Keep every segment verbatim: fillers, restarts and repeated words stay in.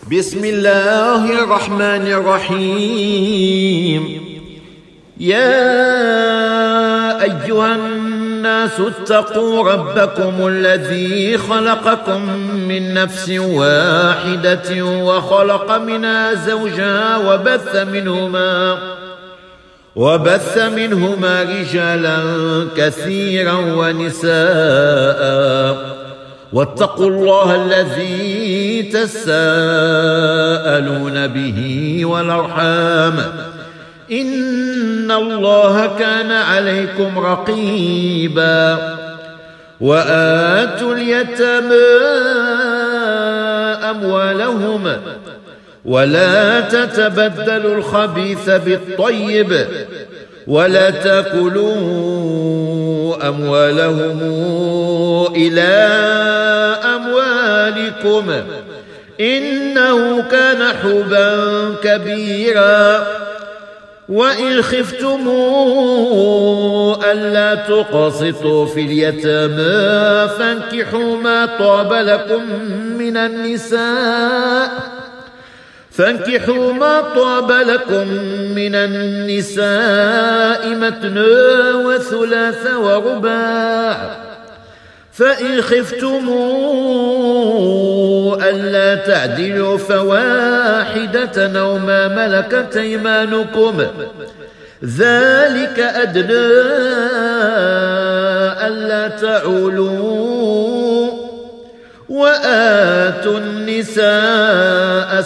بسم الله الرحمن الرحيم. يا أيها الناس اتقوا ربكم الذي خلقكم من نفس واحدة وخلق منها زوجها وبث منهما وبث منهما رجالا كثيرا ونساء واتقوا الله الذي تساءلون به والأرحام إن الله كان عليكم رقيبا. وآتوا اليتامى أموالهم ولا تتبدلوا الخبيث بالطيب ولا تأكلوا أموالهم إلى أموالكم إنه كان حوبا كبيرا. وإن خفتم ألا تقسطوا في اليتامى فانكحوا ما طاب لكم من النساء فانكحوا ما طاب لكم من النساء مثنى وثلاث ورباع. فإن خفتم ألا تعدلوا فواحدة أو ما ملكت أيمانكم ذلك أدنى ألا تعولوا. وآتوا النساء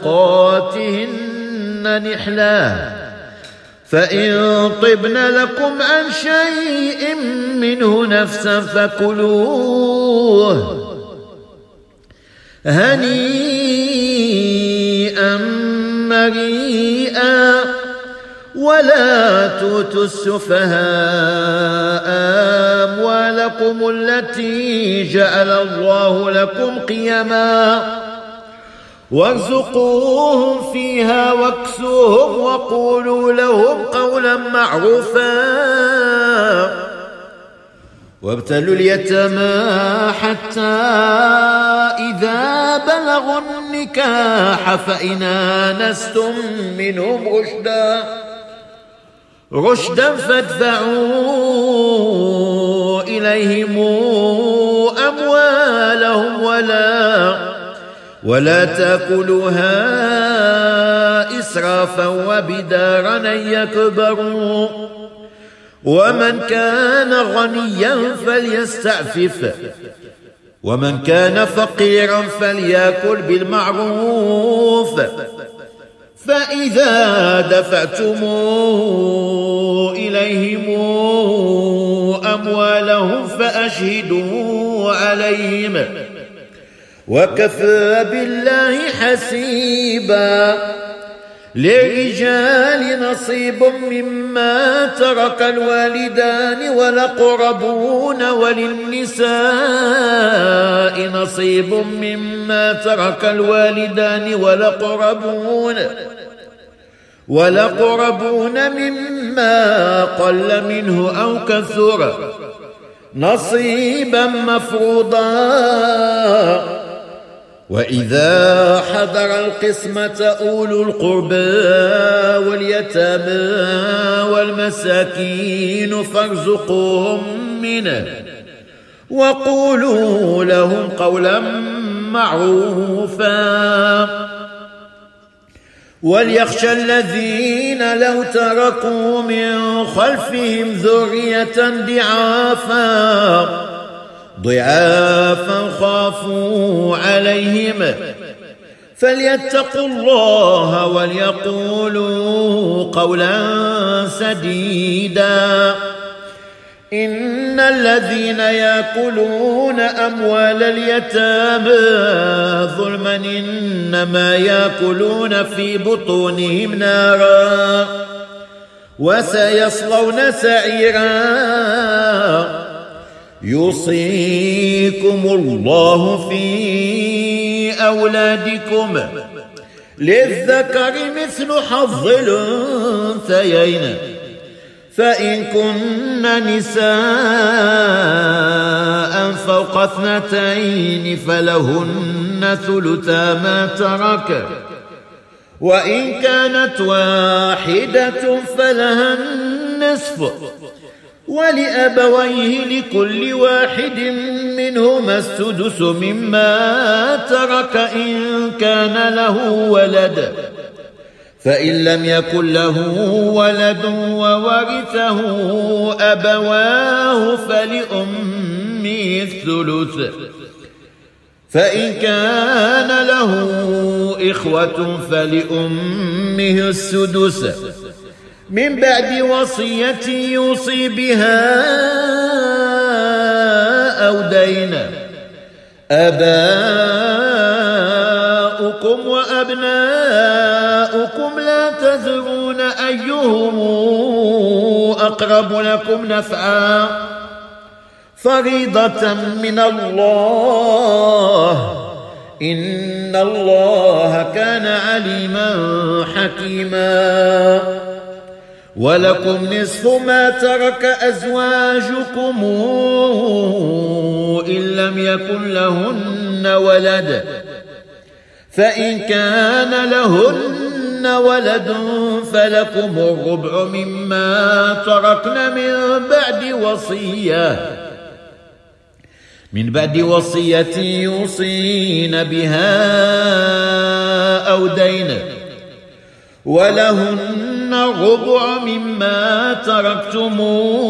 صدقاتهن نحلة فإن طبن لكم عن شيء منه نفسا فكلوه هنيئا مريئا. ولا تؤتوا السفهاء أموالكم التي جعل الله لكم قيما وارزقوهم فيها واكسوهم وقولوا لهم قولا معروفا. وابتلوا اليتامى حتى إذا بلغوا النكاح فإن آنستم منهم رشدا رشدا فادفعوا إليهم أموالهم ولا ولا تأكلوها إسرافا وبدارا أن يكبروا. ومن كان غنيا فليستعفف ومن كان فقيرا فليأكل بالمعروف. فإذا دفعتم إليهم أموالهم فأشهدوا عليهم وكفى بالله حسيبا. للرجال نصيب مما ترك الوالدان والأقربون وللنساء نصيب مما ترك الوالدان والأقربون والأقربون مما قل منه أو كثر نصيبا مفروضا. وإذا حضر القسمة أولو القربى واليتامى والمساكين فارزقوهم منه وقولوا لهم قولا معروفا. وليخشى الذين لو تركوا من خلفهم ذرية ضعافا ضعافا خافوا عليهم فليتقوا الله وليقولوا قولا سديدا. إن الذين يأكلون أموال اليتامى ظلما إنما يأكلون في بطونهم نارا وسيصلون سعيرا. يوصيكم الله في أولادكم للذكر مثل حظ الأنثيين فإن كن نساء فوق اثنتين فلهن فلهن ثلثا ما ترك، وإن كانت واحدة فلها النصف، ولأبويه لكل واحد منهما السدس مما ترك إن كان له ولد، فإن لم يكن له ولد وورثه أبواه فلأمه الثلث، فإن كان له إخوة فلأمه السدس من بعد وصية يوصي بها أو دين. آباؤكم وأبناؤكم لا تدرون أيهم أقرب لكم نفعا، فريضة من الله، إن الله كان عليما حكيما. ولكم نصف ما ترك أزواجكم إن لم يكن لهن ولد، فإن كان لهن ولد فلكم الربع مما تركن من بعد وصية من بعد وصية يوصين بها أو دين، ولهن الربع مما تركتم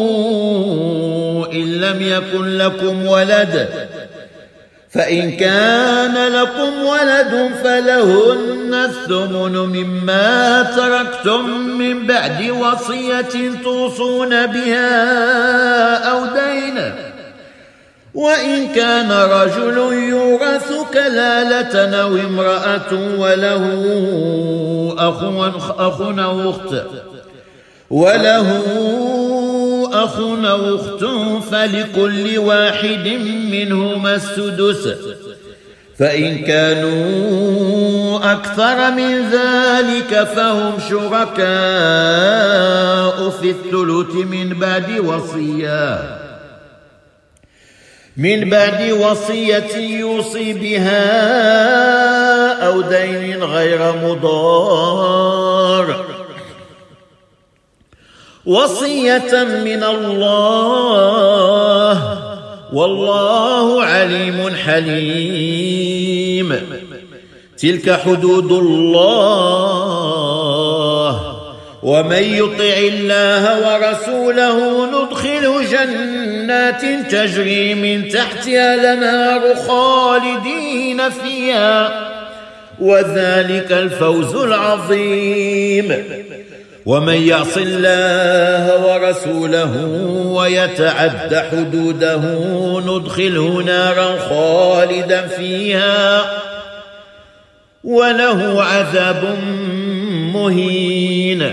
إن لم يكن لكم ولد، فإن كان لكم ولد فلهن الثمن مما تركتم من بعد وصية توصون بها أو دين. وإن كان رجل يورث كلالة أو امرأة وله أخ أو أخت وله أخ أو أخت فلكل واحد منهما السدس، فإن كانوا أكثر من ذلك فهم شركاء في الثلث من بعد وصية من بعد وصية يوصي بها أو دين غير مضار، وصية من الله، والله عليم حليم. تلك حدود الله، ومن يطع الله ورسوله ندخله جنات تجري من تحتها الأنهار خالدين فيها، وذلك الفوز العظيم. ومن يعص الله ورسوله ويتعد حدوده ندخله نارا خالدا فيها وله عذاب مهين.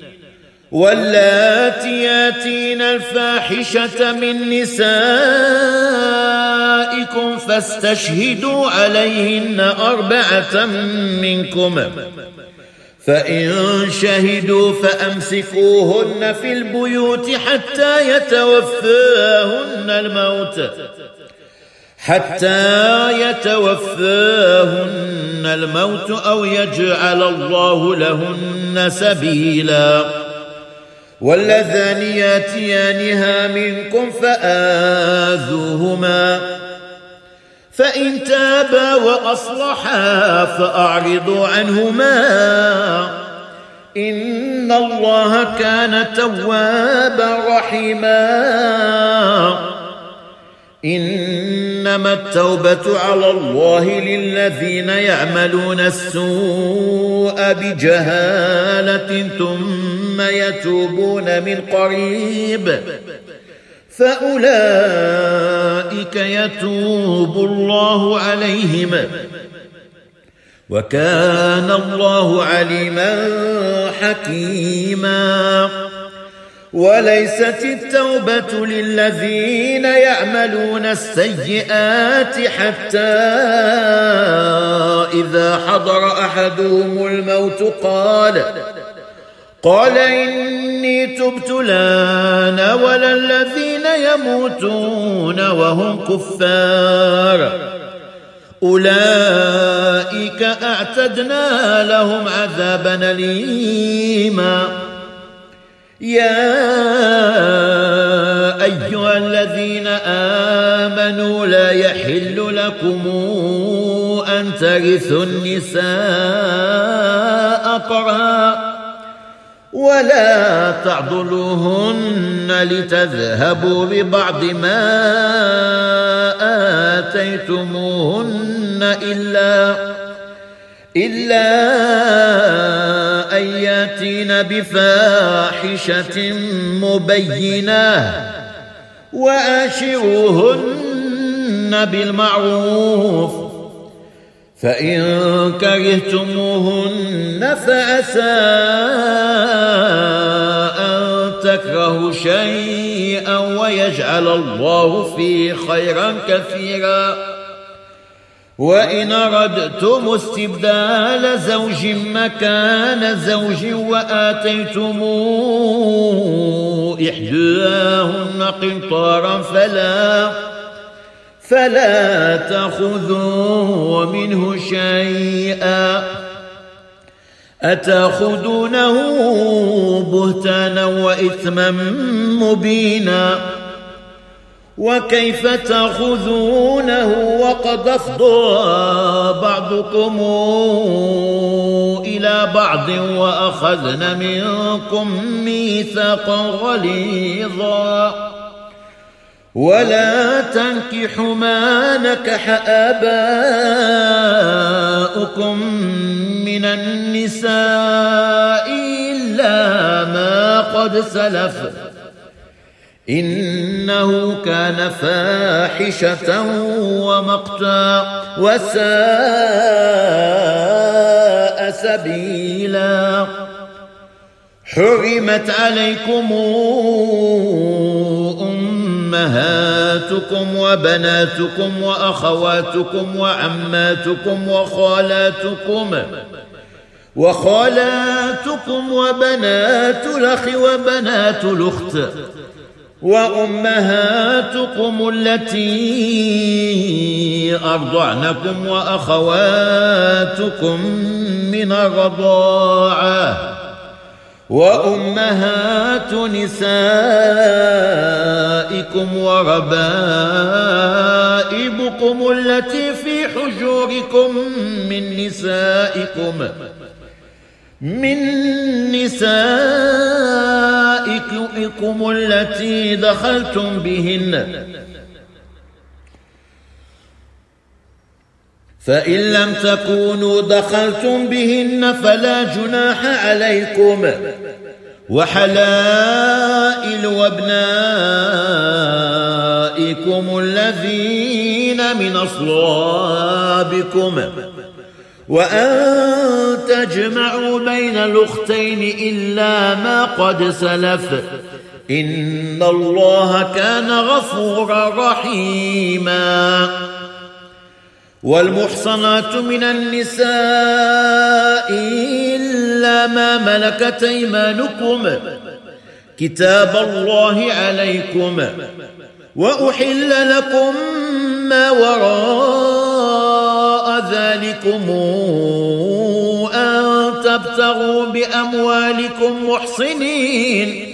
واللاتي ياتين الفاحشة من نسائكم فاستشهدوا عليهن أربعة منكم، فإن شهدوا فأمسكوهن في البيوت حتى يتوفاهن الموت حتى يتوفاهن الموت أو يجعل الله لهن سبيلا. واللذان ياتيانها منكم فآذوهما، فإن تابا وأصلحا فأعرضوا عنهما، إن الله كان توابا رحيما. إنما التوبة على الله للذين يعملون السوء بجهالة ثم يتوبون من قريب فأولئك يتوب الله عليهم، وكان الله عليما حكيما. وليست التوبة للذين يعملون السيئات حتى إذا حضر أحدهم الموت قال قال إني تبت الآن ولا الذين يموتون وهم كفار أولئك أعتدنا لهم عذابا أليما. يا أيها الذين آمنوا لا يحل لكم أن ترثوا النساء كرها ولا تعضلوهن لتذهبوا ببعض ما آتيتموهن إلا إلا أن يأتين بفاحشة مبينة وآشروهن بالمعروف فإن كرهتموهن فعسى أن تكرهوا شيئا ويجعل الله فيه خيرا كثيرا. وإن أردتم استبدال زوج مكان زوج وآتيتم إحداهن قنطارا فلا فلا تأخذوا منه شيئا أتأخذونه بهتانا وإثما مبينا. وكيف تأخذونه وقد أفضى بعضكم إلى بعض وأخذن منكم ميثاقا غليظا. ولا تنكحوا ما نكح آباؤكم من النساء إلا ما قد سلف إنه كان فاحشة ومقتا وساء سبيلا. حرمت عليكم أمهاتكم وبناتكم وأخواتكم وعماتكم وخالاتكم وخالاتكم وبنات الأخ وبنات الأخت وأمهاتكم التي أرضعنكم وأخواتكم من الرضاعة وأمهات نسائكم وربائبكم التي في حجوركم من نسائكم من نسائكم التي دخلتم بهن فإن لم تكونوا دخلتم بهن فلا جناح عليكم. وحلائل وابنائكم الذين من أصلابكم وأن تجمعوا بين الأختين إلا ما قد سلف إن الله كان غفورا رحيما. والمحصنات من النساء إلا ما ملكت أيمانكم كتاب الله عليكم. وأحل لكم ما وراء ذلكم أن تبتغوا بأموالكم محصنين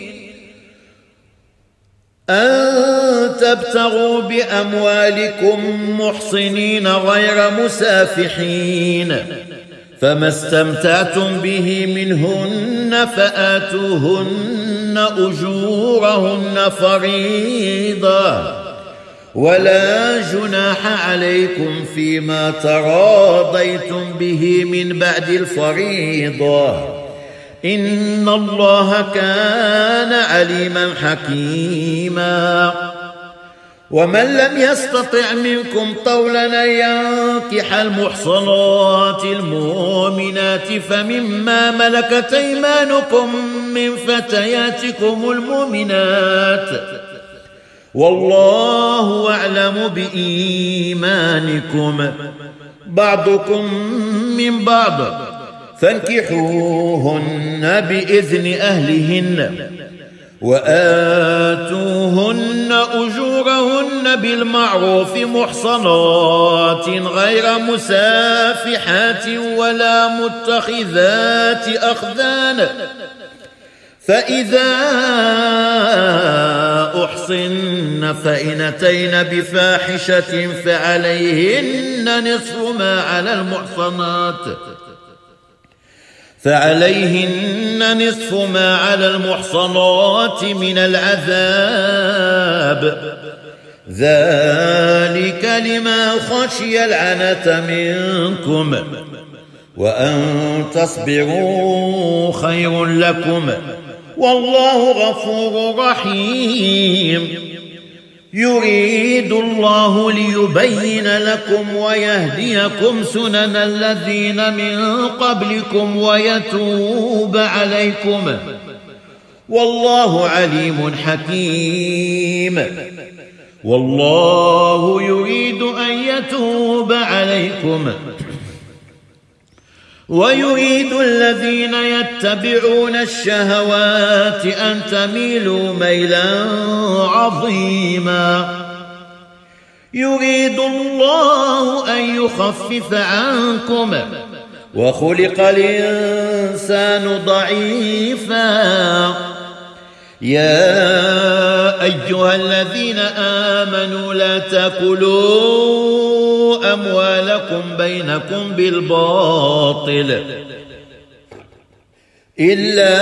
أن تبتغوا بأموالكم محصنين غير مسافحين فما استمتعتم به منهن فآتوهن أجورهن فريضة ولا جناح عليكم فيما تراضيتم به من بعد الفريضة إن الله كان عليما حكيما. ومن لم يستطع منكم طولا أن ينكح المحصنات المؤمنات فمما ملكت أيمانكم من فتياتكم المؤمنات والله أعلم بإيمانكم بعضكم من بعض فانكحوهن بإذن أهلهن وآتوهن أجورهن بالمعروف محصنات غير مسافحات ولا متخذات أخدان فإذا أحصن فإن أتين بفاحشة فعليهن نصف ما على المحصنات فعليهن نصف ما على المحصنات من العذاب ذلك لمن خشي العنة منكم وأن تصبروا خير لكم والله غفور رحيم يريد الله ليبين لكم ويهديكم سنن الذين من قبلكم ويتوب عليكم والله عليم حكيم والله يريد أن يتوب عليكم ويريد الذين يتبعون الشهوات أن تميلوا ميلا عظيما يريد الله أن يخفف عنكم وخلق الإنسان ضعيفا يا أيها الذين آمنوا لا تأكلوا أموالكم بينكم بالباطل إلا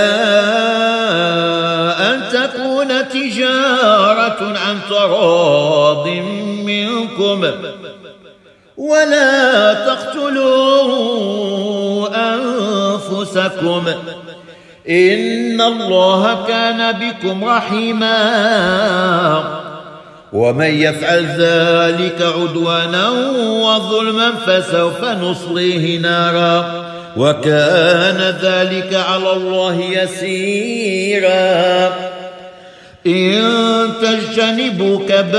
أن تكون تجارة عن تراض منكم ولا تقتلوا أنفسكم إن الله كان بكم رحيما ومن يفعل ذلك عدوانا وظلما فسوف نصليه نارا وكان ذلك على الله يسيرا إن تجتنبوا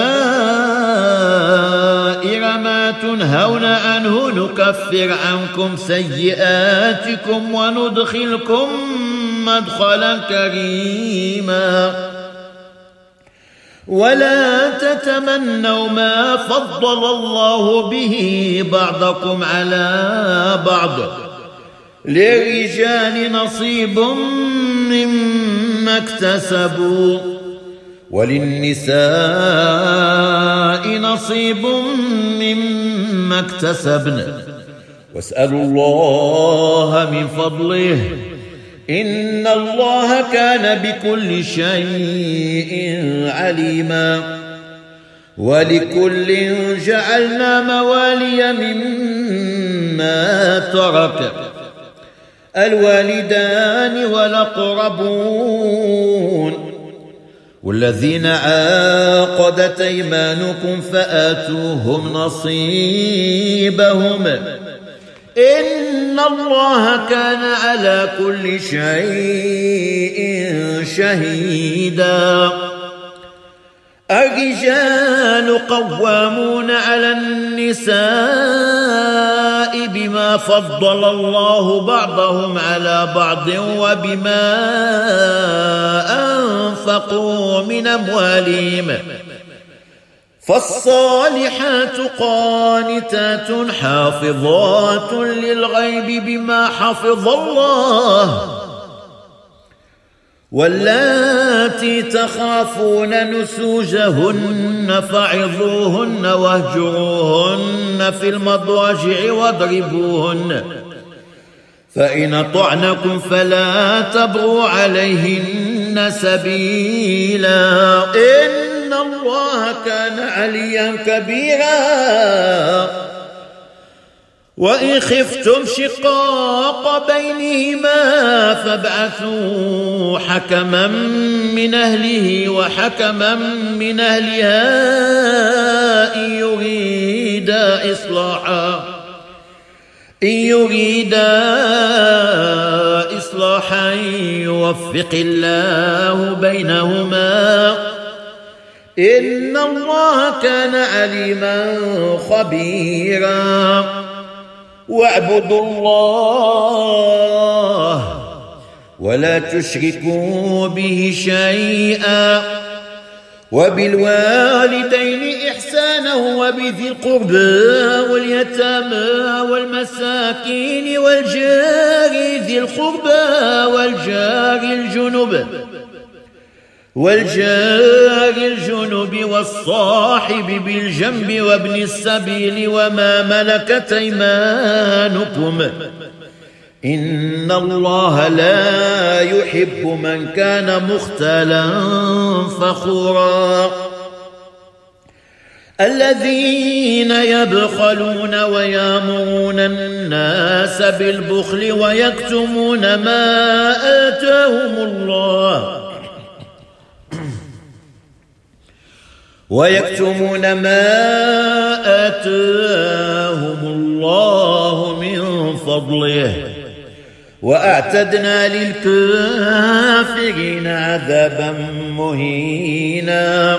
كبائر ما تنهون عنه نكفر عنكم سيئاتكم وندخلكم مدخلا كريما ولا تتمنوا ما فضل الله به بعضكم على بعض للرجال نصيب مما اكتسبوا وللنساء نصيب مما اكتسبن واسألوا الله من فضله إن الله كان بكل شيء عليما ولكل جعلنا موالي مما ترك الوالدان والأقربون والذين عاقدت أيمانكم فآتوهم نصيبهم إن الله كان على كل شيء شهيدا الرجال قوامون على النساء بما فضل الله بعضهم على بعض وبما أنفقوا من أموالهم فالصالحات قانتات حافظات للغيب بما حفظ الله واللاتي تخافون نسوجهن فعظوهن واهجروهن في المضاجع واضربوهن فإن أطعنكم فلا تبغوا عليهن سبيلا إن الله كان عليا كبيرا وإن خفتم شقاق بينهما فابعثوا حكما من أهله وحكما من أهلها إن يريدا إصلاحا إن يريدا إصلاحا يوفق الله بينهما إن الله كان عليما خبيرا واعبدوا الله ولا تشركوا به شيئا وبالوالدين إحسانا وبذي القربى واليتامى والمساكين والجار ذي القربى والجار الجنب والجار الجنب والصاحب بالجنب وابن السبيل وما ملكت أيمانكم إن الله لا يحب من كان مختالا فخورا الذين يبخلون ويامرون الناس بالبخل ويكتمون ما آتاهم الله ويكتمون ما آتاهم الله من فضله وأعتدنا للكافرين عذابا مهينا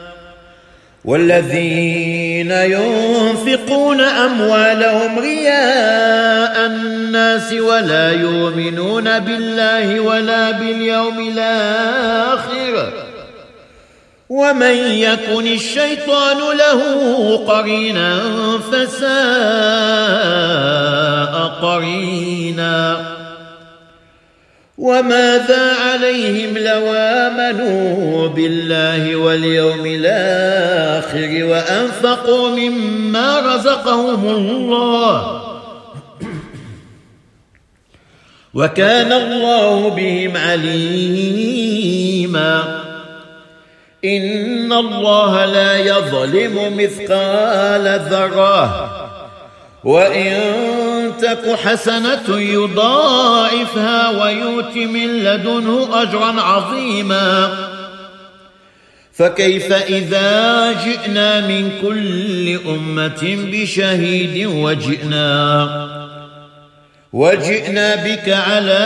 والذين ينفقون أموالهم رياء الناس ولا يؤمنون بالله ولا باليوم الآخر ومن يكن الشيطان له قرينا فساء قرينا وماذا عليهم لو آمنوا بالله واليوم الآخر وأنفقوا مما رزقهم الله وكان الله بهم عليما إن الله لا يظلم مثقال ذرة وإن تك حسنة يضاعفها ويؤت من لدنه أجرا عظيما فكيف إذا جئنا من كل أمة بشهيد وجئنا وجئنا بك على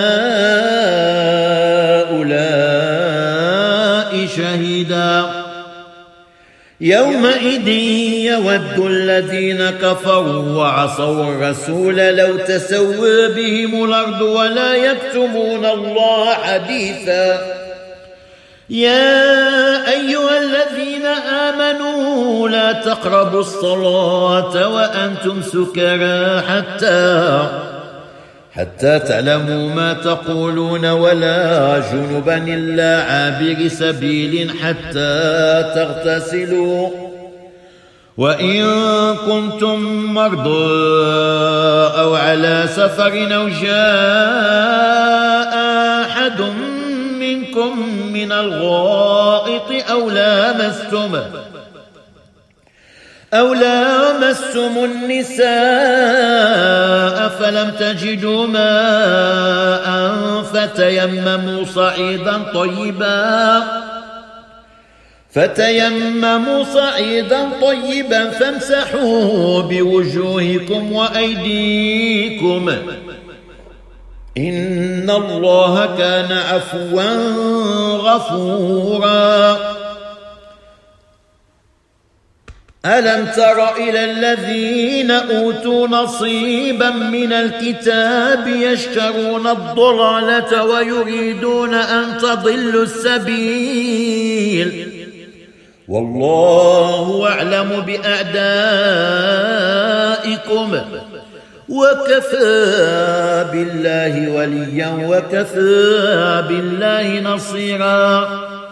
هؤلاء شهيدا يومئذ يود الذين كفروا وعصوا الرسول لو تسوى بهم الأرض ولا يكتمون الله حديثا يا أيها الذين آمنوا لا تقربوا الصلاة وأنتم سكرى حتى حتى تعلموا ما تقولون ولا جنبا إلا عابر سبيل حتى تغتسلوا وإن كنتم مرضى أو على سفر أو جاء أحد منكم من الغائط أو لامستم أو لامستم النساء فلم تجدوا ماء فتيمموا صعيدا طيبا فتيمموا صعيدا طيبا فامسحوا بوجوهكم وأيديكم إن الله كان عفوا غفورا ألم تر إلى الذين أوتوا نصيبا من الكتاب يشترون الضلالة ويريدون أن تضلوا السبيل والله أعلم بأعدائكم وكفى بالله وليا وكفى بالله نصيرا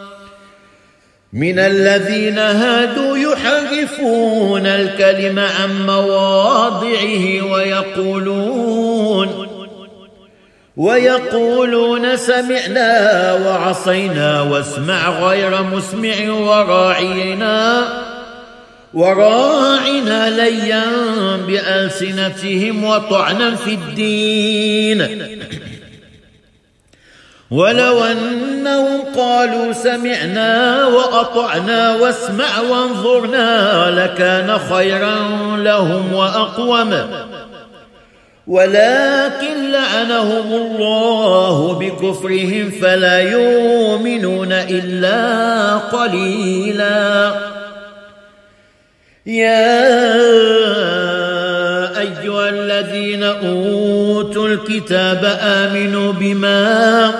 من الذين هادوا يحرفون الكلم عن مواضعه ويقولون ويقولون سمعنا وعصينا واسمع غير مسمع وراعينا وراعنا ليا بألسنتهم وطعنا في الدين ولو أنهم قالوا سمعنا وأطعنا واسمع وانظرنا لكان خيرا لهم وأقوم ولكن لعنهم الله بكفرهم فلا يؤمنون إلا قليلا يا أيها الذين أوتوا الكتاب آمنوا بما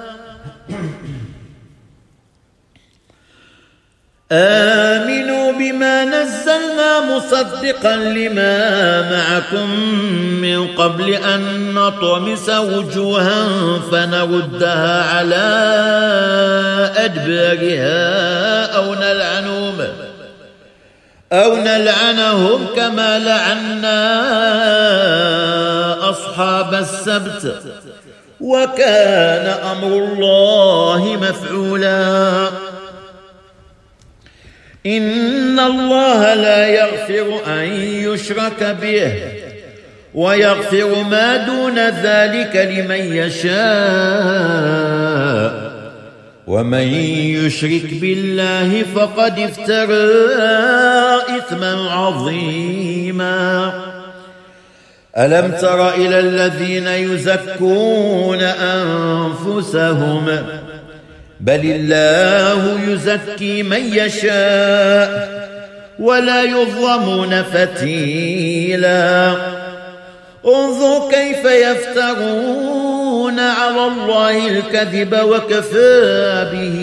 آمنوا بما نزلنا مصدقا لما معكم من قبل أن نطمس وجوها فنردها على أدبارها أو نلعنهم أو نلعنهم كما لعنا أصحاب السبت وكان أمر الله مفعولا إن الله لا يغفر أن يشرك به ويغفر ما دون ذلك لمن يشاء ومن يشرك بالله فقد افترى إثما عظيما ألم تر إلى الذين يزكون أنفسهم بل الله يزكي من يشاء ولا يظلمون فتيلا انظر كيف يفترون على الله الكذب وكفى به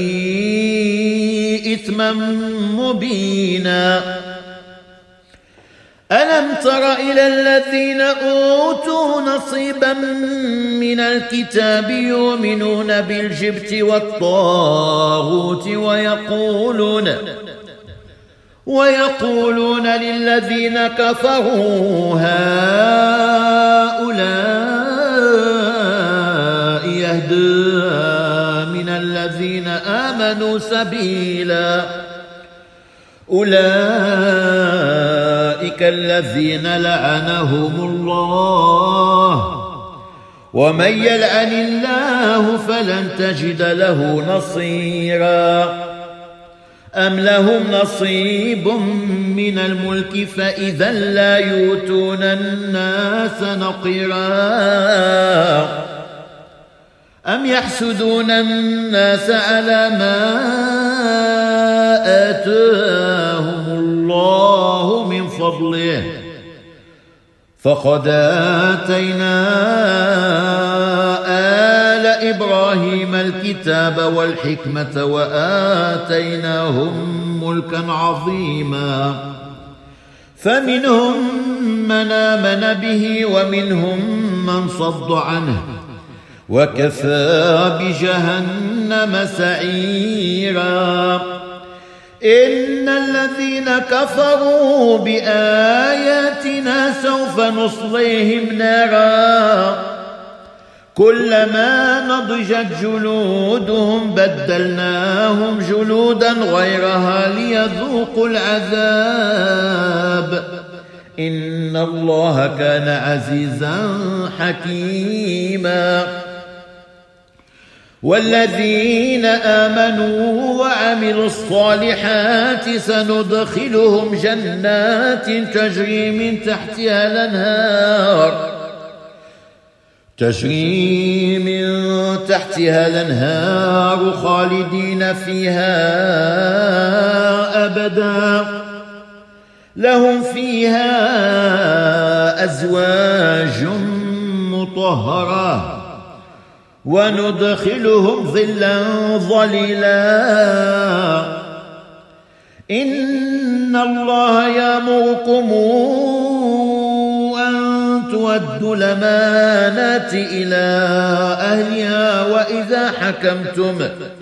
إثما مبينا ألم تر إلى الذين أوتوا نصيبا من الكتاب يؤمنون بالجبت والطاغوت ويقولون ويقولون للذين كفروا هؤلاء يهدى من الذين آمنوا سبيلا أولئك الذين لعنهم الله ومن يلعن الله فلن تجد له نصيرا أم لهم نصيب من الملك فإذا لا يؤتون الناس نقيرا أم يحسدون الناس على ما آتاهم الله من فضله فقد آتينا آل إبراهيم الكتاب والحكمة وآتيناهم ملكا عظيما فمنهم من آمن به ومنهم من صد عنه وكفى بجهنم سعيرا إن الذين كفروا بآياتنا سوف نصليهم نارا كلما نضجت جلودهم بدلناهم جلودا غيرها ليذوقوا العذاب إن الله كان عزيزا حكيما والذين آمنوا وعملوا الصالحات سندخلهم جنات تجري من تحتها الأنهار تجري من تحتها الأنهار خالدين فيها أبدا لهم فيها أزواج مطهرة وندخلهم ظلا ظليلا إن الله يأمركم أن تؤدوا الأمانات إلى أهلها وإذا حكمتم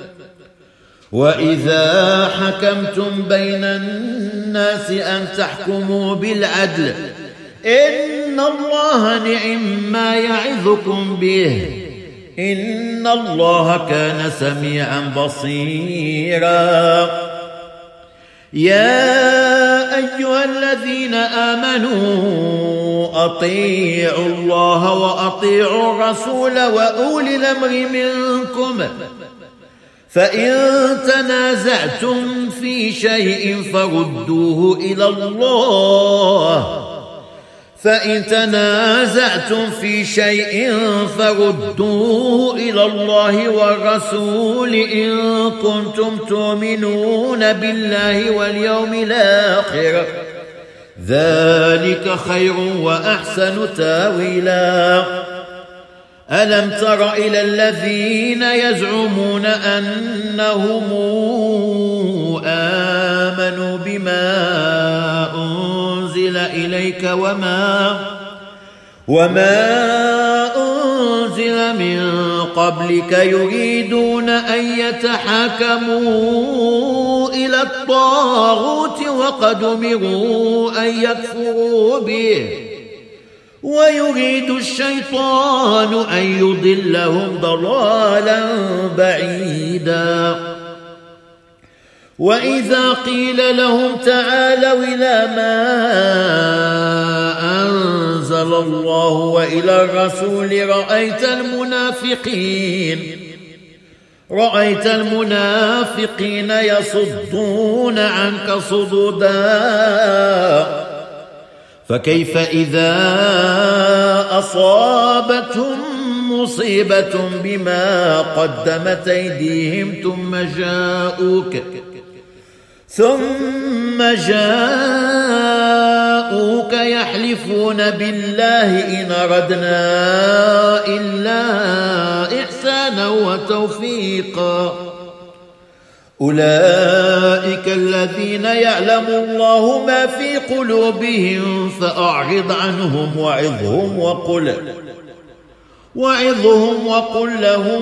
وإذا حكمتم بين الناس أن تحكموا بالعدل إن الله نعم ما يعظكم به إن الله كان سميعا بصيرا يا أيها الذين آمنوا أطيعوا الله وأطيعوا الرسول وأولي الأمر منكم فإن تنازعتم في شيء فردوه إلى الله فإن تنازعتم في شيء فردوه إلى الله والرسول إن كنتم تؤمنون بالله واليوم الآخر ذلك خير وأحسن تاويلا. ألم تر إلى الذين يزعمون أنهم آمنوا بما أنزل إليك وما وما أنزل من قبلك يريدون أن يتحاكموا إلى الطاغوت وقد أمروا أن يكفروا به ويريد الشيطان أن يضلهم ضلالا بعيدا. وإذا قيل لهم تعالوا إلى ما أنزل الله وإلى الرسول رأيت المنافقين رأيت المنافقين يصدون عنك صدودا. فكيف إذا أصابتهم مصيبة بما قدمت أيديهم ثم جاءوك ثم جاءوك يحلفون بالله إن أردنا إلا إحسانا وتوفيقا. أولئك الذين يعلم الله ما في قلوبهم فأعرض عنهم وعظهم وقل وعظهم وقل لهم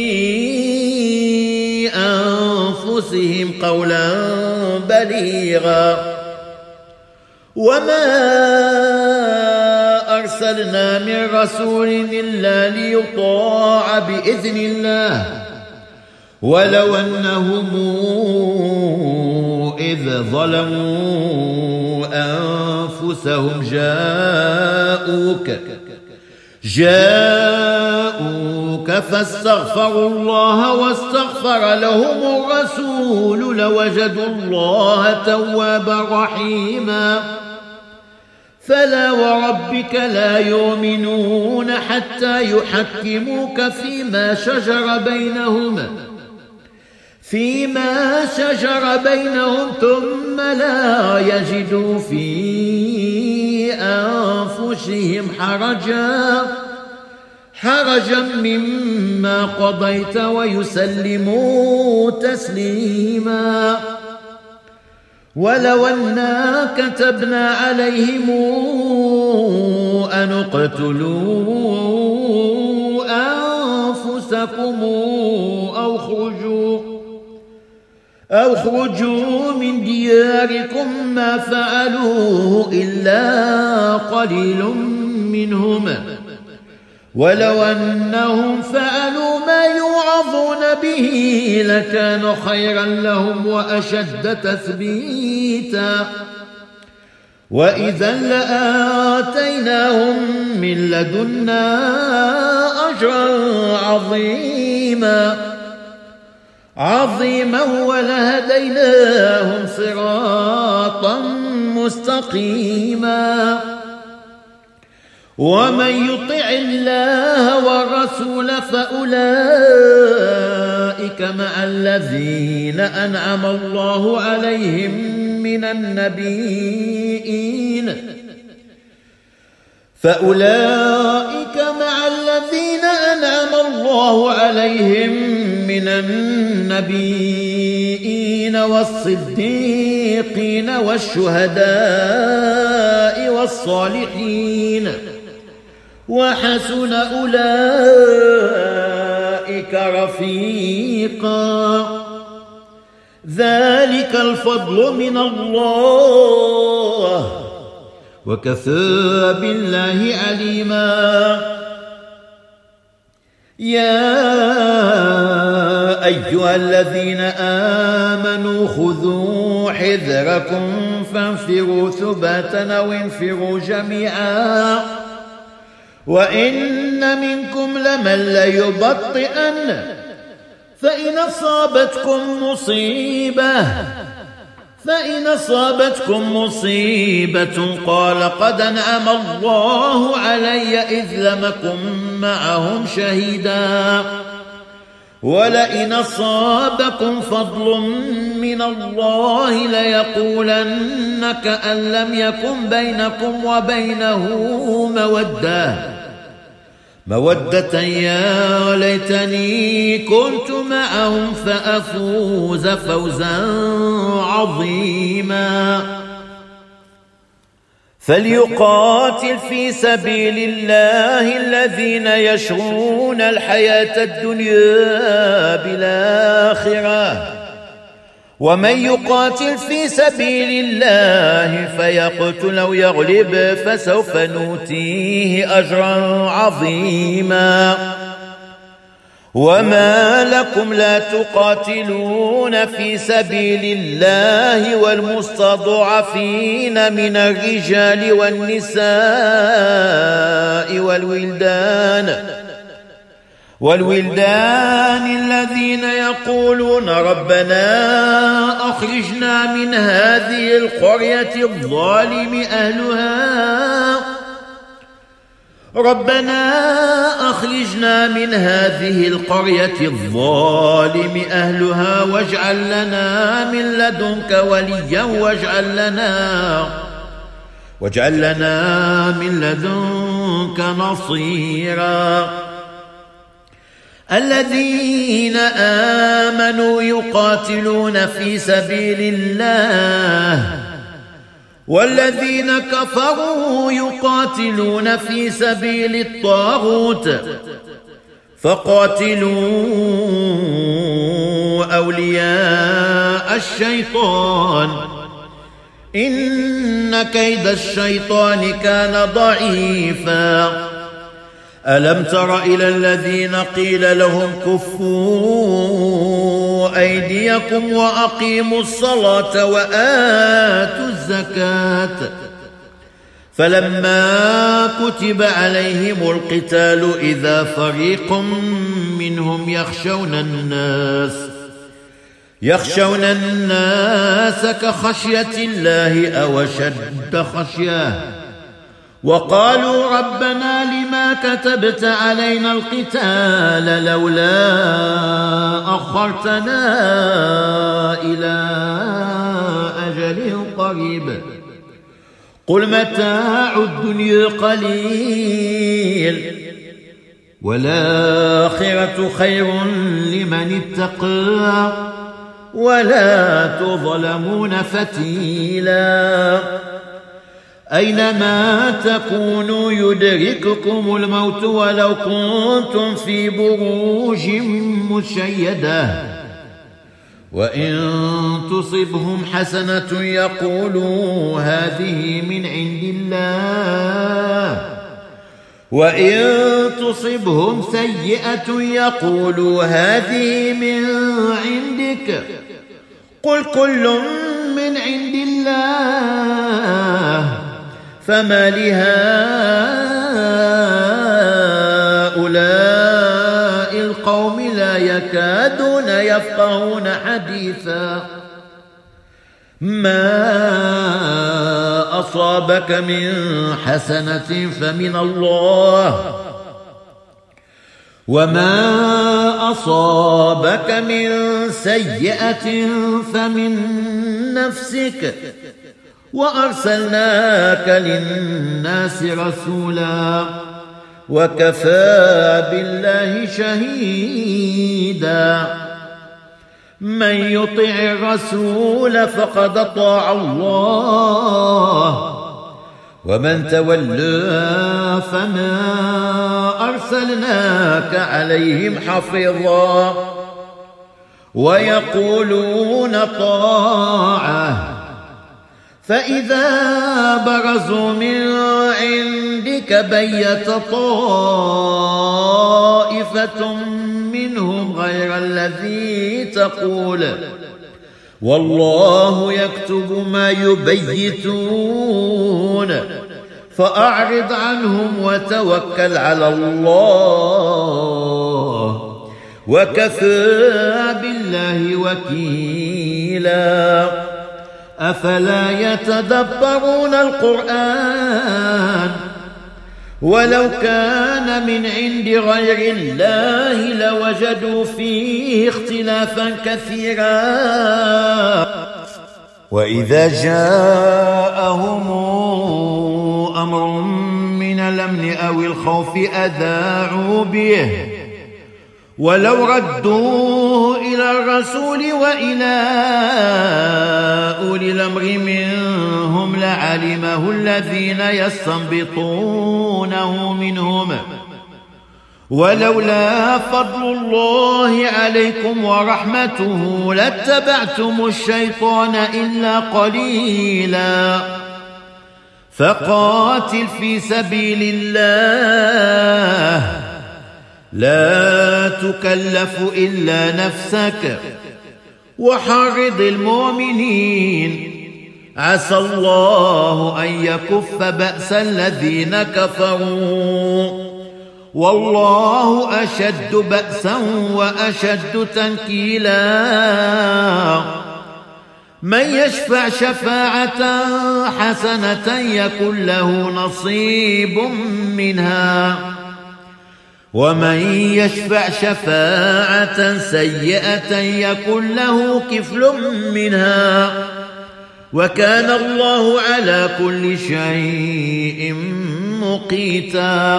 في أنفسهم قولا بليغا. وما أرسلنا من رسول إلا ليطاع بإذن الله ولو أنهم إذ ظلموا أنفسهم جاءوك جاءوك فاستغفروا الله واستغفر لهم الرسول لوجدوا الله توابا رحيما. فلا وربك لا يؤمنون حتى يحكموك فيما شجر بينهم فيما شجر بينهم ثم لا يجدوا في أنفسهم حرجا حرجا مما قضيت ويسلموا تسليما. ولو أنا كتبنا عليهم أن اقتلوا أنفسكم أو خرجوا أو خرجوا من دياركم ما فعلوه إلا قليل منهم ولو أنهم فعلوا ما يوعظون به لكان خيرا لهم وأشد تثبيتا. وإذا لآتيناهم من لدنا أجرا عظيما عظيما ولهديناهم صراطا مستقيما. ومن يطع الله والرسول فأولئك مع الذين أنعم الله عليهم من النبيين فأولئك مع الذين أنعم الله عليهم من النبيين والصديقين والشهداء والصالحين وحسن أولئك رفيقا. ذلك الفضل من الله وكفى بالله عليما. يا أيها الذين آمنوا خذوا حذركم فانفروا ثباتا أو انفروا جميعا وإن منكم لمن ليبطئن فإن أصابتكم مصيبة فإن أصابتكم مصيبة قال قد أنعم الله علي إذ لم أكن معهم شهيدا ولئن أصابكم فضل من الله ليقولن كأن لم يكن بينكم وبينه مودة مودة يا ليتني كنت معهم فأفوز فوزا عظيما فليقاتل في سبيل الله الذين يشرون الحياة الدنيا بالآخرة ومن يقاتل في سبيل الله فيقتل أو يغلب فسوف نؤتيه أجرا عظيما وما لكم لا تقاتلون في سبيل الله والمستضعفين من الرجال والنساء والولدان والولدان الذين يقولون ربنا أخرجنا من هذه القرية الظالم أهلها ربنا أخرجنا من هذه القرية الظالم أهلها واجعل لنا من لدنك وليا واجعل لنا واجعل لنا من لدنك نصيرا الذين آمنوا يقاتلون في سبيل الله والذين كفروا يقاتلون في سبيل الطاغوت فقاتلوا أولياء الشيطان إن كيد الشيطان كان ضعيفا ألم تر إلى الذين قيل لهم كفوا أيديكم وأقيموا الصلاة وآتوا الزكاة فلما كتب عليهم القتال إذا فريق منهم يخشون الناس يخشون الناس كخشية الله أو أشد خشية وقالوا ربنا لما كتبت علينا القتال لولا أخرتنا إلى أجل قريب قل متاع الدنيا قليل والآخرة خير لمن اتقى ولا تظلمون فتيلا أينما تكونوا يدرككم الموت ولو كنتم في بروج مشيدة وإن تصبهم حسنة يقولوا هذه من عند الله وإن تصبهم سيئة يقولوا هذه من عندك قل كل من عند الله فما لهؤلاء القوم لا يكادون يفقهون حديثا ما أصابك من حسنة فمن الله وما أصابك من سيئة فمن نفسك وأرسلناك للناس رسولا وكفى بالله شهيدا من يطع الرسول فقد أطاع الله ومن تولى فما أرسلناك عليهم حفظا ويقولون طاعة فإذا برزوا من عندك بيت طائفة منهم غير الذي تقول والله يكتب ما يبيتون فأعرض عنهم وتوكل على الله وكفى بالله وكيلا أفلا يتدبرون القرآن ولو كان من عند غير الله لوجدوا فيه اختلافا كثيرا. وإذا جاءهم أمر من الأمن أو الخوف أذاعوا به ولو ردوه إلى الرسول وإلى أولي الأمر منهم لعلمه الذين يستنبطونه منهم ولولا فضل الله عليكم ورحمته لاتبعتم الشيطان إلا قليلا. فقاتل في سبيل الله لا تكلف إلا نفسك وحرض المؤمنين عسى الله أن يكف بأس الذين كفروا والله أشد بأسا وأشد تنكيلا. من يشفع شفاعة حسنة يكن له نصيب منها ومن يشفع شفاعة سيئة يكن له كفل منها وكان الله على كل شيء مقيتا.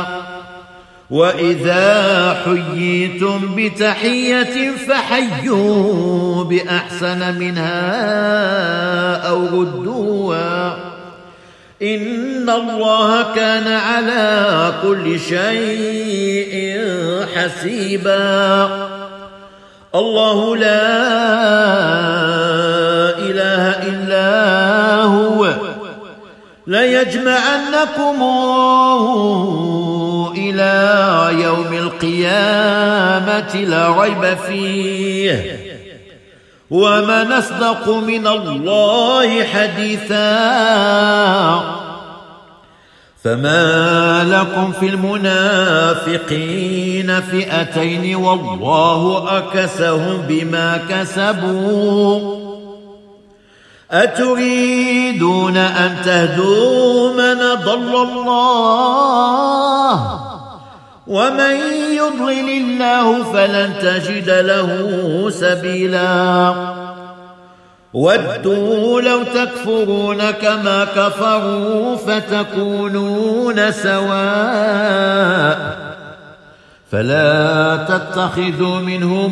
وإذا حييتم بتحية فحيوا بأحسن منها أو ردوها إن الله كان على كل شيء حسيبا. الله لا إله إلا هو ليجمعنكم إلى يوم القيامة لا ريب فيه ومن أصدق من الله حديثا. فما لكم في المنافقين فئتين والله أكسهم بما كسبوا أتريدون أن تهدوا من ضل الله ومن يضلل الله فلن تجد له سبيلا. ودوا لو تكفرون كما كفروا فتكونون سواء فلا تتخذوا منهم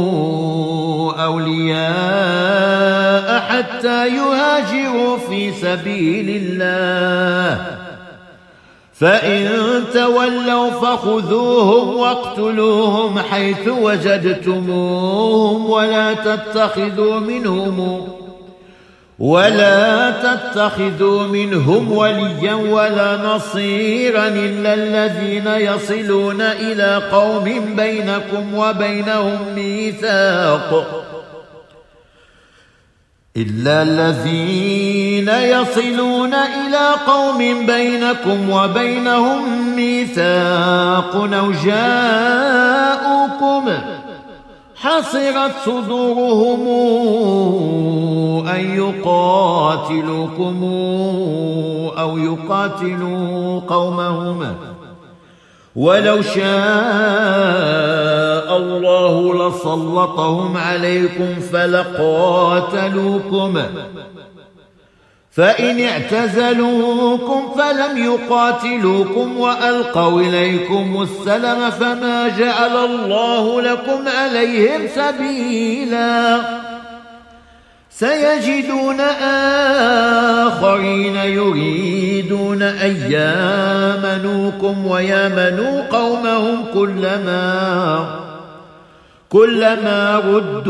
أولياء حتى يهاجروا في سبيل الله فإن تولوا فخذوهم واقتلوهم حيث وجدتموهم ولا تتخذوا منهم ولا تتخذوا منهم وليا ولا نصيرا إلا الذين يصلون إلى قوم بينكم وبينهم ميثاق إلا الذين يصلون إلى قوم بينكم وبينهم ميثاق أو جاءوكم حصرت صدورهم أن يقاتلوكم أو يقاتلوا قومهم ولو شاء الله لسلطهم عليكم فلقاتلوكم فإن اعتزلوكم فلم يقاتلوكم وألقوا إليكم السلم فما جعل الله لكم عليهم سبيلا. سيجدون آخرين يريدون أن يامنوكم ويامنوا قومهم كلما كلما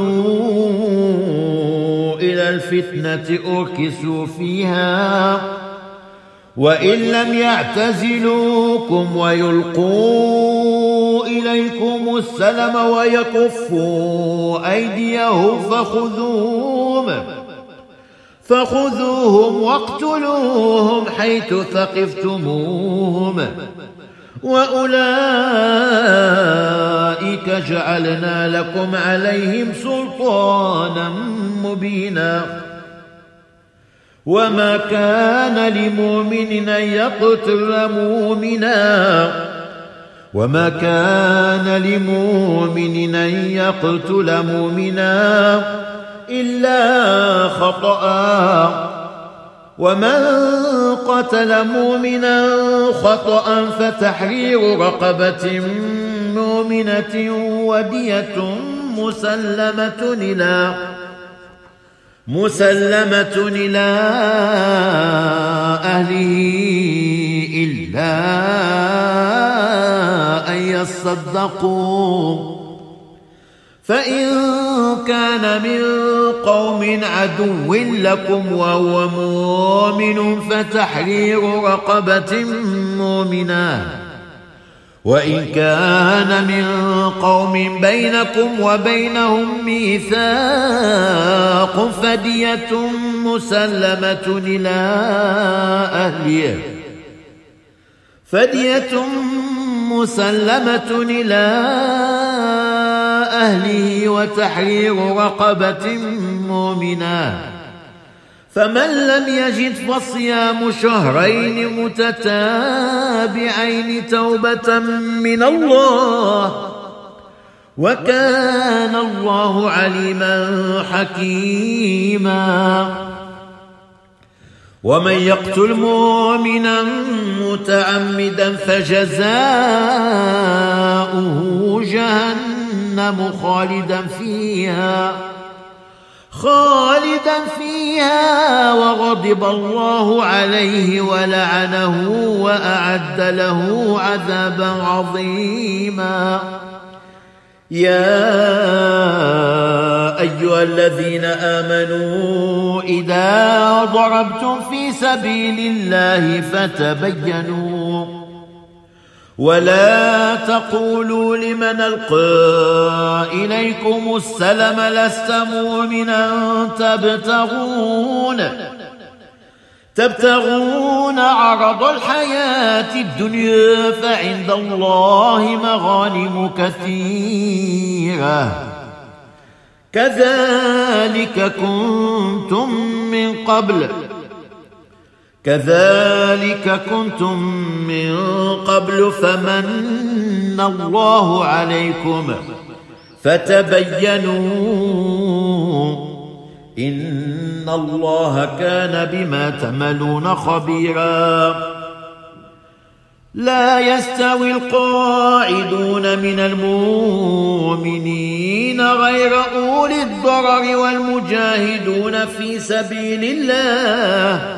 ردوا إلى الفتنة أركسوا فيها وإن لم يعتزلوكم ويلقوا إليكم السلم ويكفوا أيديهم فخذوهم فخذوهم واقتلوهم حيث ثقفتموهم وأولئك جعلنا لكم عليهم سلطانا مبينا وما كان لمؤمن أن يقتل مؤمنا وما كان لمؤمن أن يقتل مؤمنا إلا خطأ ومن قتل مؤمنا خطأ فتحرير رقبة مؤمنة ودية مسلمة إلى مسلمة إلى أهله إلا أن يصدقوا فإن كان من قوم عدو لكم وهو مؤمن فتحرير رقبة مؤمنة وإن كان من قوم بينكم وبينهم ميثاق فدية مسلمة إلى أهله فدية مسلمة إلى أهله وتحرير رقبة مؤمنة فمن لم يجد فصيام شهرين متتابعين توبة من الله وكان الله عليما حكيما ومن يقتل مؤمنا متعمدا فجزاؤه جهنم خالدا فيها خالدا فيها وغضب الله عليه ولعنه وأعد له عذابا عظيما يا أيها الذين آمنوا إذا ضربتم في سبيل الله فتبينوا ولا تقولوا لمن ألقى إليكم السلم لست مؤمنا تبتغون تبتغون عرض الحياة الدنيا فعند الله مغانم كثيرة كذلك كنتم من قبل كذلك كنتم من قبل فمن الله عليكم فتبينوا إن الله كان بما تعملون خبيرا لا يستوي القاعدون من المؤمنين غير أولي الضرر والمجاهدون في سبيل الله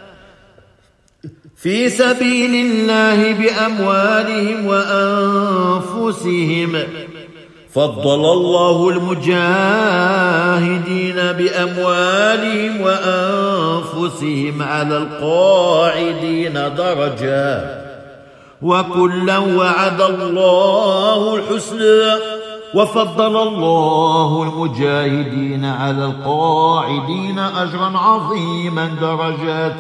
في سبيل الله بأموالهم وأنفسهم فضل الله المجاهدين بأموالهم وأنفسهم على القاعدين درجات وكلا وعد الله الحسنى وفضل الله المجاهدين على القاعدين أجرا عظيما درجات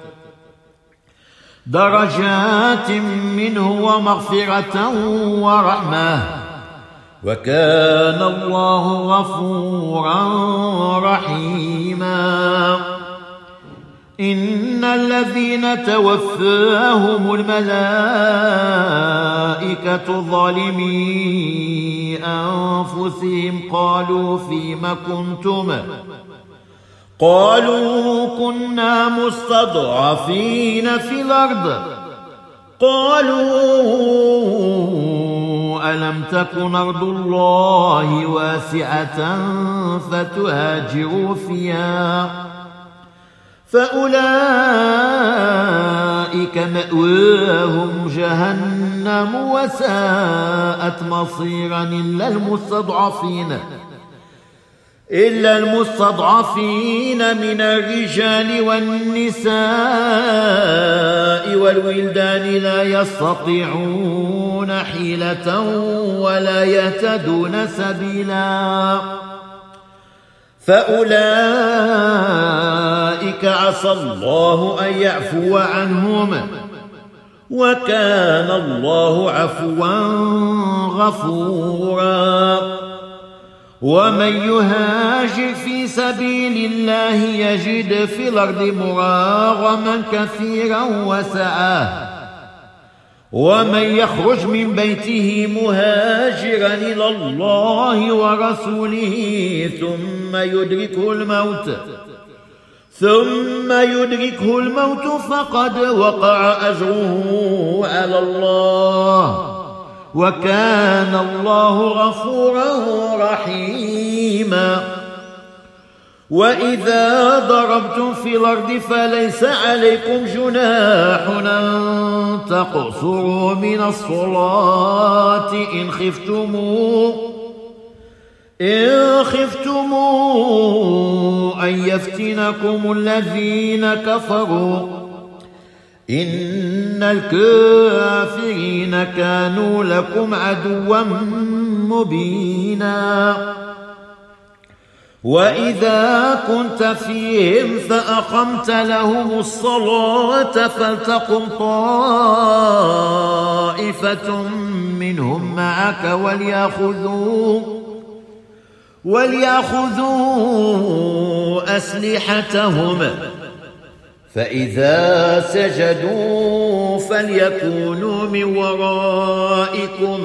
درجات منه ومغفرة ورحمة وكان الله غفورا رحيما إن الذين توفاهم الملائكة ظالمي أنفسهم قالوا فيم كنتم قالوا كنا مستضعفين في الأرض قالوا ألم تكن أرض الله واسعة فتهاجروا فيها فأولئك مأواهم جهنم وساءت مصيرا إلا المستضعفين إلا المستضعفين من الرجال والنساء والولدان لا يستطيعون حيلة ولا يهتدون سبيلا فأولئك عسى الله أن يعفو عنهم وكان الله عفوا غفورا ومن يهاجر في في سبيل الله يجد في الأرض مراغما كثيرا وسعة. ومن يخرج من بيته مهاجرا إلى الله ورسوله ثم يدركه الموت ثم يدركه الموت فقد وقع أجره على الله، وكان الله غفورا رحيما. وإذا ضربتم في الأرض فليس عليكم جناح أن تقصروا من الصلاة إن خفتموا إن خفتموا أن يفتنكم الذين كفروا إن الكافرين كانوا لكم عدوا مبينا. وإذا كنت فيهم فأقمت لهم الصلاة فلتقم طائفة منهم معك وليأخذوا وليأخذوا أسلحتهم، فإذا سجدوا فليكونوا من ورائكم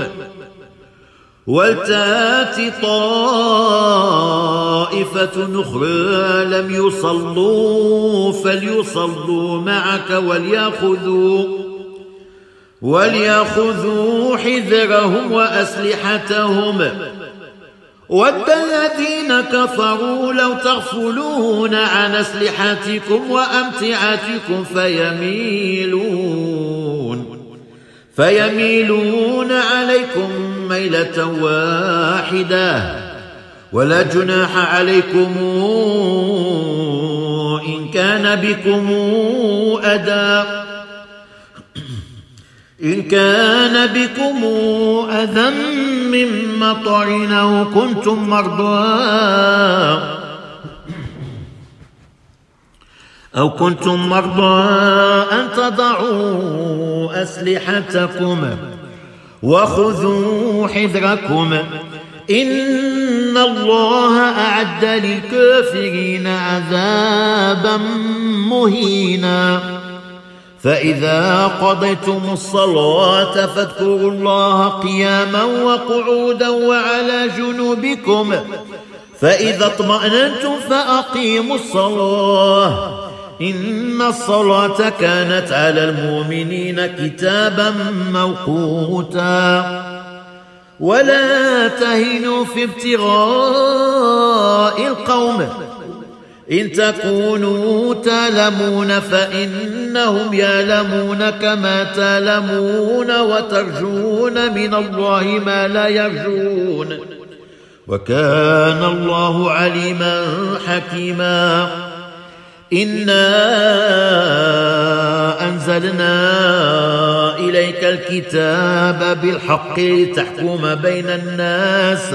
ولتأت طائفة أخرى لم يصلوا فليصلوا معك وليأخذوا وليأخذوا حذرهم وأسلحتهم. ود الذين كفروا لو تغفلون عن أسلحتكم وأمتعتكم فيميلون فيميلون عليكم ميلة واحدة، ولا جناح عليكم إن كان بكم أذى إن كان بكم أذى من مطر أو كنتم مرضى أو كنتم مرضى أن تضعوا أسلحتكم وخذوا حذركم إن الله أعد للكافرين عذابا مهينا. فإذا قضيتم الصلاة فاذكروا الله قياما وقعودا وعلى جنوبكم، فإذا اطمأننتم فأقيموا الصلاة إن الصلاة كانت على المؤمنين كتابا موقوتا. ولا تهنوا في ابتغاء القوم إن تكونوا تعلمون فإنهم يعلمون كما تعلمون وترجون من الله ما لا يرجون، وكان الله عليما حكيما. إنا أنزلنا إليك الكتاب بالحق لتحكم بين الناس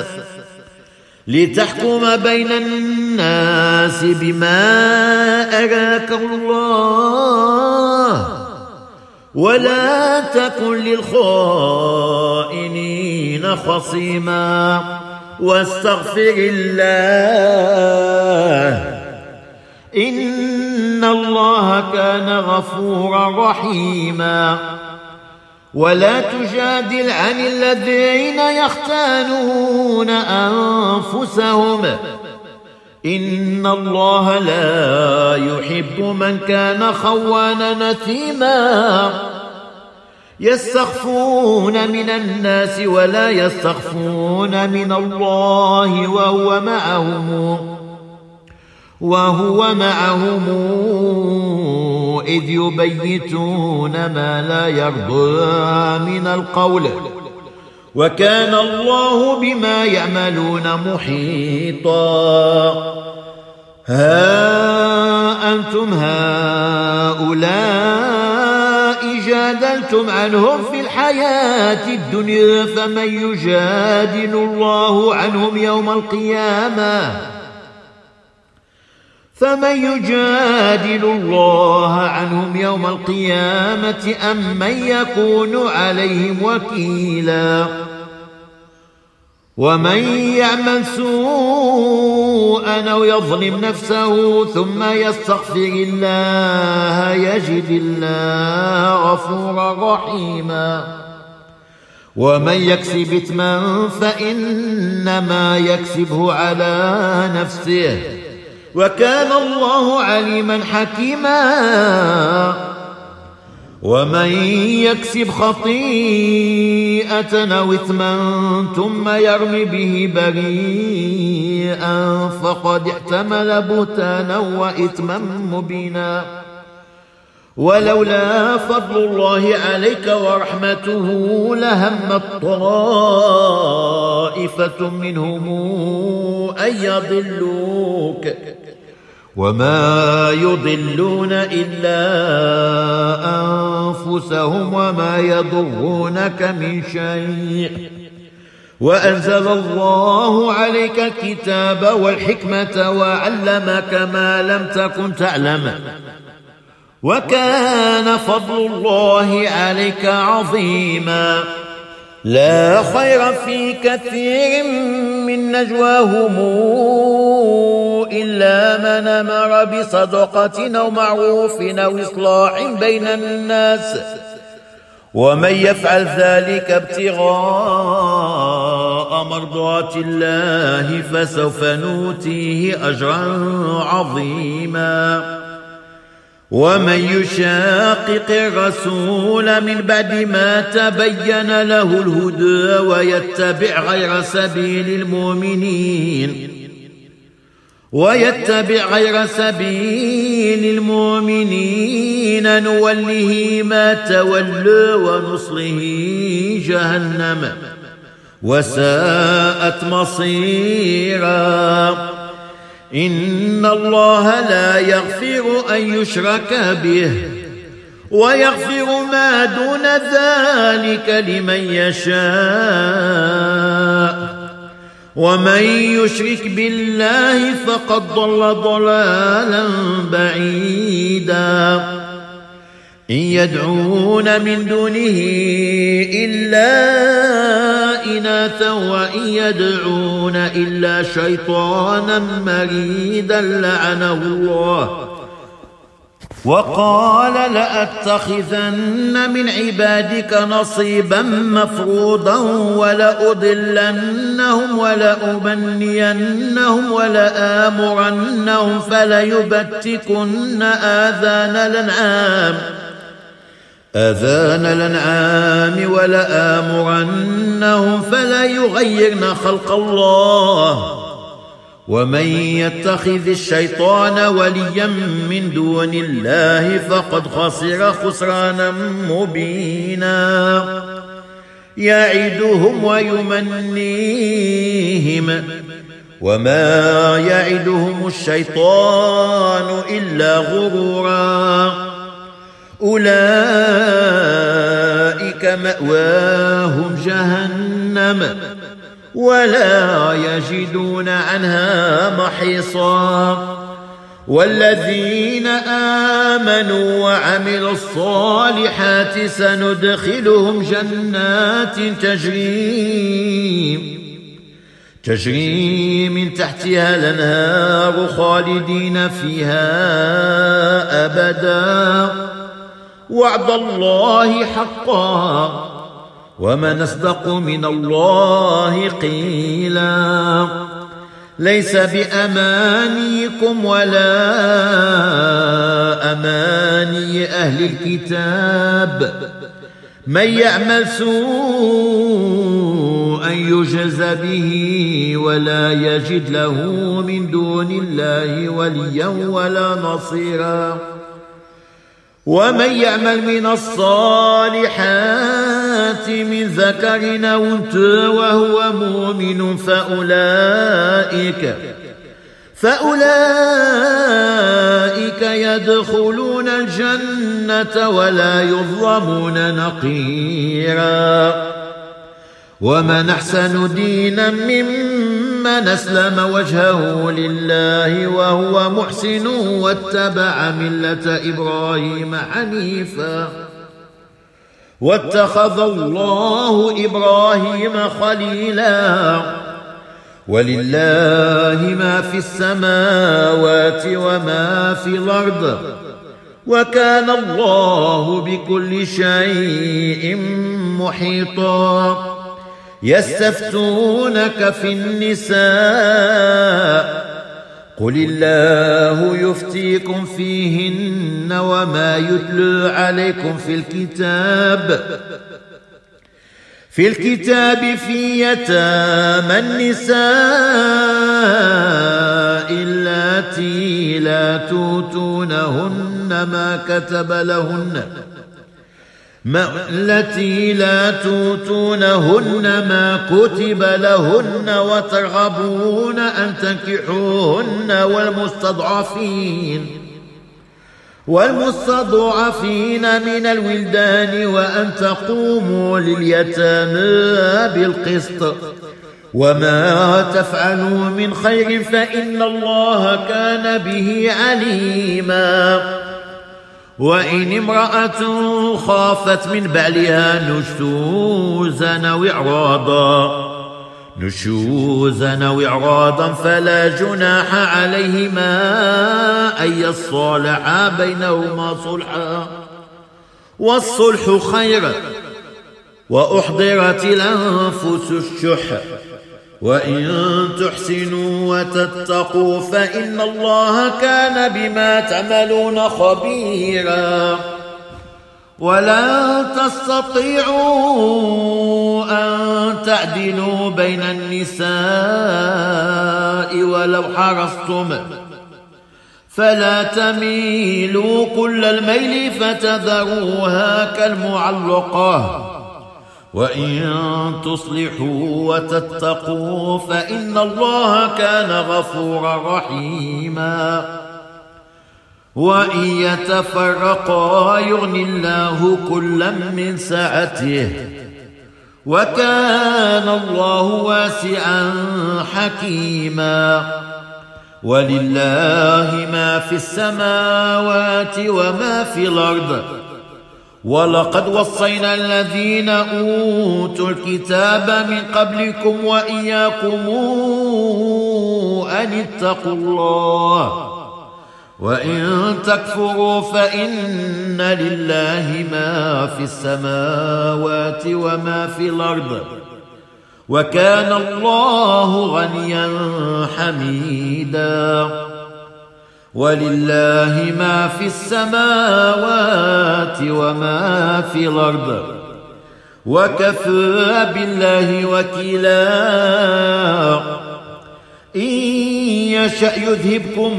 لتحكم بين الناس بما أراك الله ولا تكن للخائنين خصيما واستغفر الله إن الله كان غفورا رحيما. ولا تجادل عن الذين يختانون أنفسهم إن الله لا يحب من كان خوانا نثيما. يستخفون من الناس ولا يستخفون من الله وهو معهم وهو معهم إذ يبيتون ما لا يرضى من القول وكان الله بما يعملون محيطا. ها أنتم هؤلاء جادلتم عنهم في الحياة الدنيا فمن يجادل الله عنهم يوم القيامة فمن يجادل الله عنهم يوم القيامة أم من يكون عليهم وكيلا. ومن يعمل سوءا أو يظلم نفسه ثم يستغفر الله يجد الله غفورا رحيما ومن يكسب إثما فإنما يكسبه على نفسه وكان الله عليما حكيما ومن يكسب خطيئة أو إثما ثم يرم به بريئا فقد احتمل بهتانا وإثما مبينا ولولا فضل الله عليك ورحمته لهمت طائفة منهم أن يضلوك وما يضلون إلا أنفسهم وما يضرونك من شيء وأنزل الله عليك الكتاب والحكمة وعلمك ما لم تكن تعلم وكان فضل الله عليك عظيما لا خير في كثير من نجواهم إلا من أمر بصدقة أو معروف أو إصلاح بين الناس ومن يفعل ذلك ابتغاء مرضات الله فسوف نؤتيه أجرا عظيما ومن يشاقق الرسول من بعد ما تبين له الهدى ويتبع غير سبيل المؤمنين ويتبع غير سبيل المؤمنين نوله ما تولى ونصله جهنم وساءت مصيرا إن الله لا يغفر أن يشرك به ويغفر ما دون ذلك لمن يشاء ومن يشرك بالله فقد ضل ضلالا بعيدا إن يدعون من دونه إلا إناثا وإن يدعون إلا شيطانا مريدا لعنه الله وقال لأتخذن من عبادك نصيبا مفروضا ولأضلنهم ولأمنينهم ولآمرنهم فليبتكن آذان الأنعام آذان الأنعام ولآمرنهم فليغيرن خلق الله ومن يتخذ الشيطان وليا من دون الله فقد خسر خسرانا مبينا يعدهم ويمنيهم وما يعدهم الشيطان إلا غرورا أولئك مأواهم جهنم ولا يجدون عنها محيصا والذين آمنوا وعملوا الصالحات سندخلهم جنات تجري تجري من تحتها الأنهار خالدين فيها أبدا وعد الله حقا ومن أصدق من الله قيلا ليس بأمانيكم ولا أماني أهل الكتاب من يعمل سوءا يجز به ولا يجد له من دون الله وليا ولا نصيرا ومن يعمل من الصالحات من ذكر أو أنثى وهو مؤمن فأولئك فأولئك يدخلون الجنة ولا يظلمون نقيرا ومن أحسن دينا ممن أسلم وجهه لله وهو محسن واتبع ملة إبراهيم حنيفا واتخذ الله إبراهيم خليلا ولله ما في السماوات وما في الأرض وكان الله بكل شيء محيطا. يستفتونك في النساء قل الله يفتيكم فيهن وما يتلى عليكم في الكتاب في الكتاب في يتامى النساء اللاتي لا توتونهن ما كتب لهن ما التي لا توتونهن ما كتب لهن وترغبون أن تنكحوهن والمستضعفين والمستضعفين من الولدان وأن تقوموا لليتامى بالقسط وما تفعلوا من خير فإن الله كان به عليما. وإن امرأة خافت من بعلها نشوزا أو إعراضا نشوزا أو إعراضا فلا جناح عليهما أن يصالحا بينهما صلحا والصلح خير وأحضرت الأنفس الشح وإن تحسنوا وتتقوا فإن الله كان بما تعملون خبيرا. ولا تستطيعوا أن تعدلوا بين النساء ولو حرصتم فلا تميلوا كل الميل فتذروها كالمعلقة وإن تصلحوا وتتقوا فإن الله كان غفورا رحيما. وإن يتفرقا يغني الله كلا من سعته وكان الله واسعا حكيما. ولله ما في السماوات وما في الأرض ولقد وصينا الذين أوتوا الكتاب من قبلكم وإياكم أن اتقوا الله وإن تكفروا فإن لله ما في السماوات وما في الأرض وكان الله غنيا حميدا. ولله ما في السماوات وما في الأرض وكفى بالله وكيلا. إن يشأ يذهبكم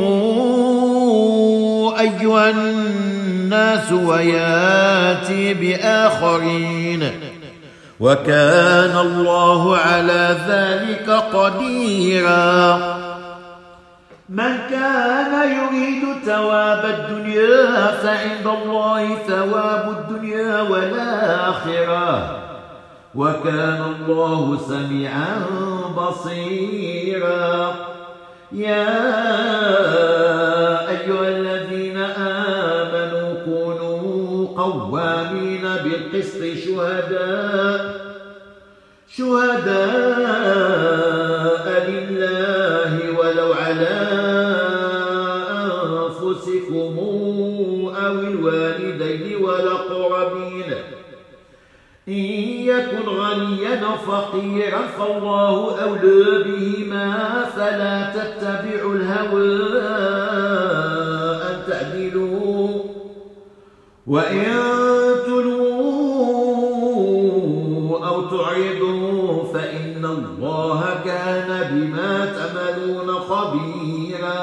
أيها الناس وياتي بآخرين وكان الله على ذلك قديرا. من كان يريد ثواب الدنيا فعند الله ثواب الدنيا والآخرة وكان الله سميعا بصيرا. يا أيها الذين آمنوا كونوا قوامين بالقسط شهداء شهداء لله ولو على أنفسكم أو الوالدين والأقربين إن يكن غنيا فقيرا فالله أولى بهما فلا تتبعوا الهوى أن تعدلوا وإن تلووا أو تعرضوا فإن الله كان بما تعملون خبيرا.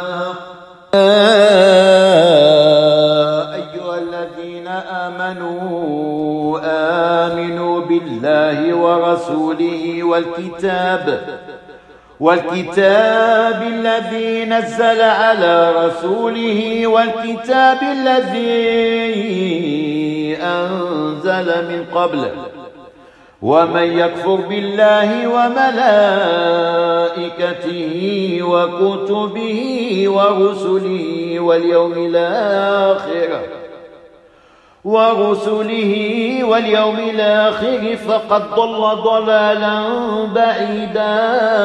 أيها الذين آمنوا آمنوا بالله ورسوله والكتاب والكتاب الذي نزل على رسوله والكتاب الذي أنزل من قبل ومن يكفر بالله وملائكته وكتبه ورسله واليوم الآخر ورسله واليوم الآخر فقد ضل ضلالا بعيدا.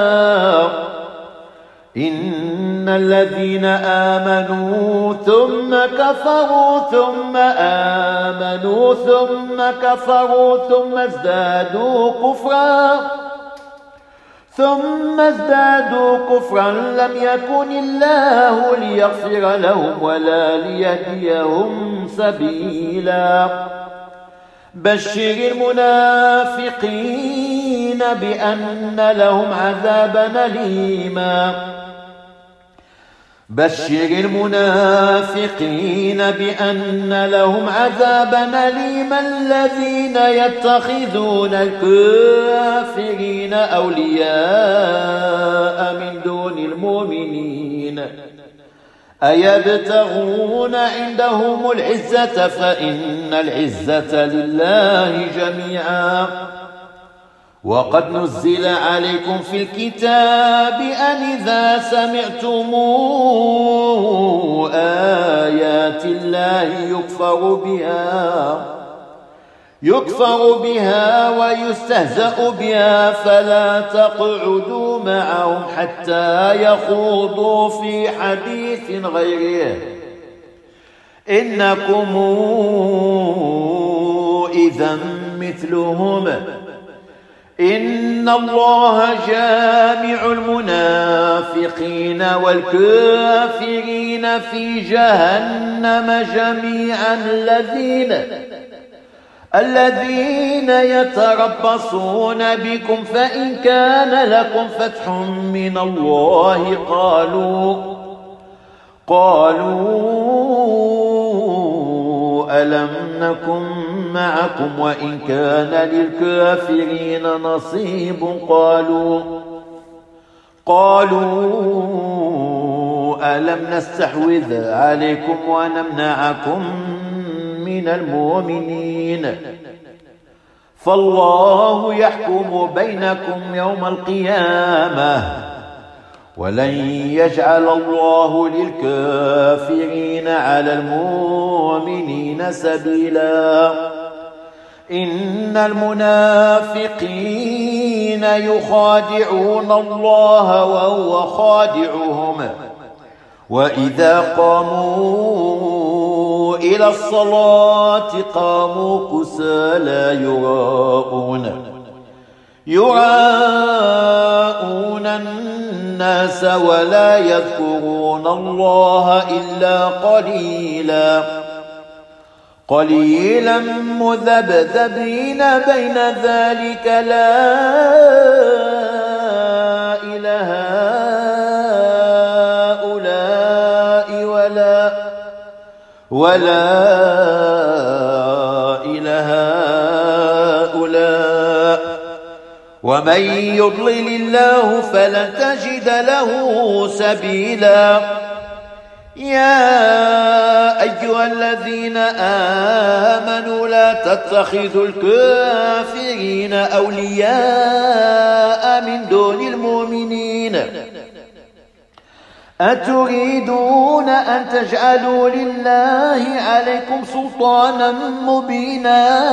إن الذين آمنوا ثم كفروا ثم آمنوا ثم كفروا ثم ازدادوا كفرا ثم ازدادوا كفرا لم يكن الله ليغفر لهم ولا ليهديهم سبيلا. بشر المنافقين بأن لهم عذابا أليما بشر المنافقين بأن لهم عذابا أليما الذين يتخذون الكافرين أولياء من دون المؤمنين أيبتغون عندهم العزة فإن العزة لله جميعا. وقد نزل عليكم في الكتاب أن إذا سمعتم آيات الله يكفر بها يكفر بها ويستهزأ بها فلا تقعدوا معهم حتى يخوضوا في حديث غيره إنكم إذا مثلهم. إن الله جامع المنافقين والكافرين في جهنم جميعا الذين الذين يتربصون بكم فإن كان لكم فتح من الله قالوا قالوا ألم نكن معكم وإن كان للكافرين نصيب قالوا قالوا ألم نستحوذ عليكم ونمنعكم من المؤمنين فالله يحكم بينكم يوم القيامة ولن يجعل الله للكافرين على المؤمنين سبيلا. إن المنافقين يخادعون الله وهو خادعهم وإذا قاموا إلى الصلاة قاموا كسالى يراءون يراءون الناس ولا يذكرون الله إلا قليلا قليلا مذبذبين بين ذلك لا إله هؤلاء ولا ولا إله هؤلاء ومن يضلل الله فلن تجد له سبيلا. يا أيها الذين آمنوا لا تتخذوا الكافرين أولياء من دون المؤمنين أتريدون أن تجعلوا لله عليكم سلطانا مبينا.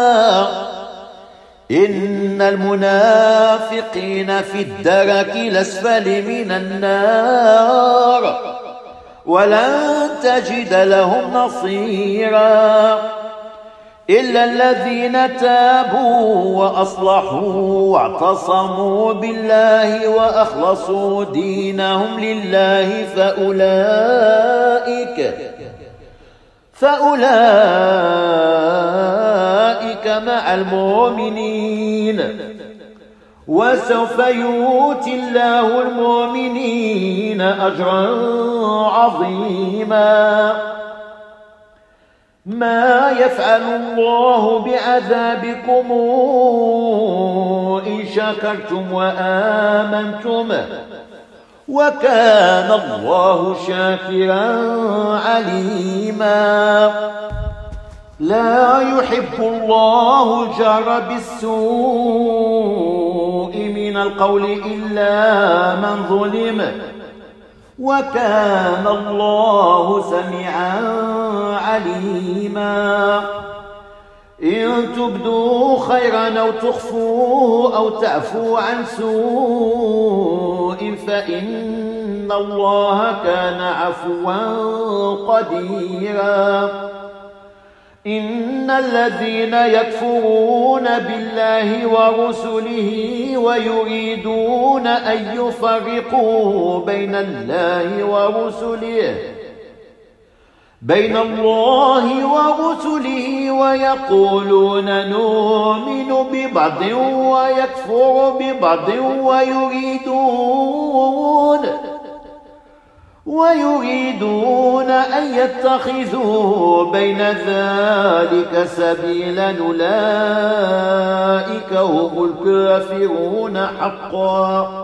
إن المنافقين في الدرك الأسفل من النار ولن تجد لهم نصيرا إلا الذين تابوا وأصلحوا واعتصموا بالله وأخلصوا دينهم لله فأولئك فأولئك مع المؤمنين وسوف يؤتي الله المؤمنين أجرا عظيما. ما يفعل الله بعذابكم إن شكرتم وآمنتم وكان الله شاكرا عليما. لا يحب الله الجهر بالسوء من القول إلا من ظلم وكان الله سميعا عليما. إن تبدوا خيرا أو تخفوا أو تعفوا عن سوء فإن الله كان عفوا قديرا. إن الذين يكفرون بالله ورسله ويريدون أن يفرقوا بين الله ورسله بين الله ورسله ويقولون نؤمن ببعض ويكفر ببعض ويريدون ويريدون أن يتخذوا بين ذلك سبيلا أولئك هم الكافرون حقا.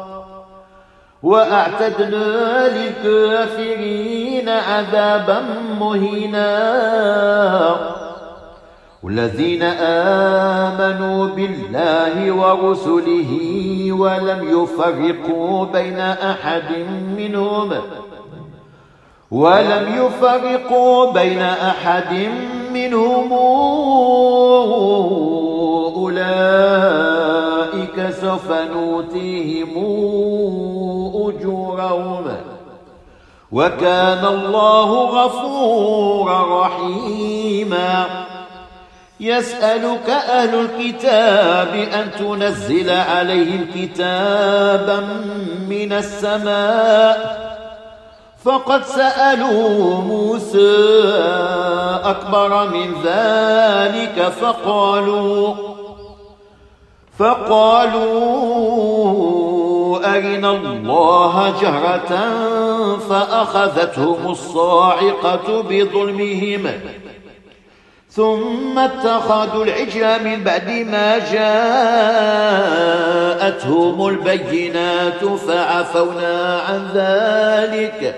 وأعتدنا للكافرين عذابا مهينا. والذين آمنوا بالله ورسله ولم يفرقوا بين أحد منهم ولم يفرقوا بين أحد منهم أولئك سوف نؤتيهم أجورهم وكان الله غفورا رحيما. يسألك أهل الكتاب أن تنزل عليهم كتابا من السماء فقد سألوا موسى أكبر من ذلك فقالوا فقالوا أرنا الله جهرة فأخذتهم الصاعقة بظلمهم ثم اتخذوا العجل من بعد ما جاءتهم البينات فعفونا عن ذلك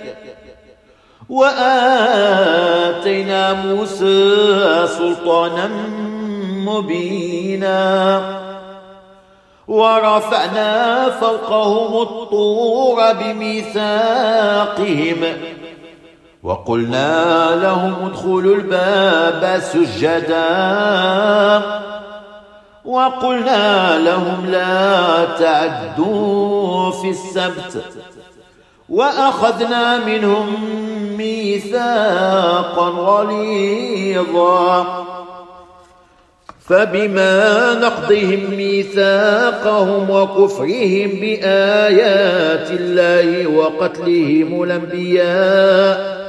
وآتينا موسى سلطانا مبينا. ورفعنا فوقهم الطور بميثاقهم وقلنا لهم ادخلوا الباب سجدا وقلنا لهم لا تعدوا في السبت وأخذنا منهم ميثاقا غليظا فبما نقضهم ميثاقهم وكفرهم بآيات الله وقتلهم الأنبياء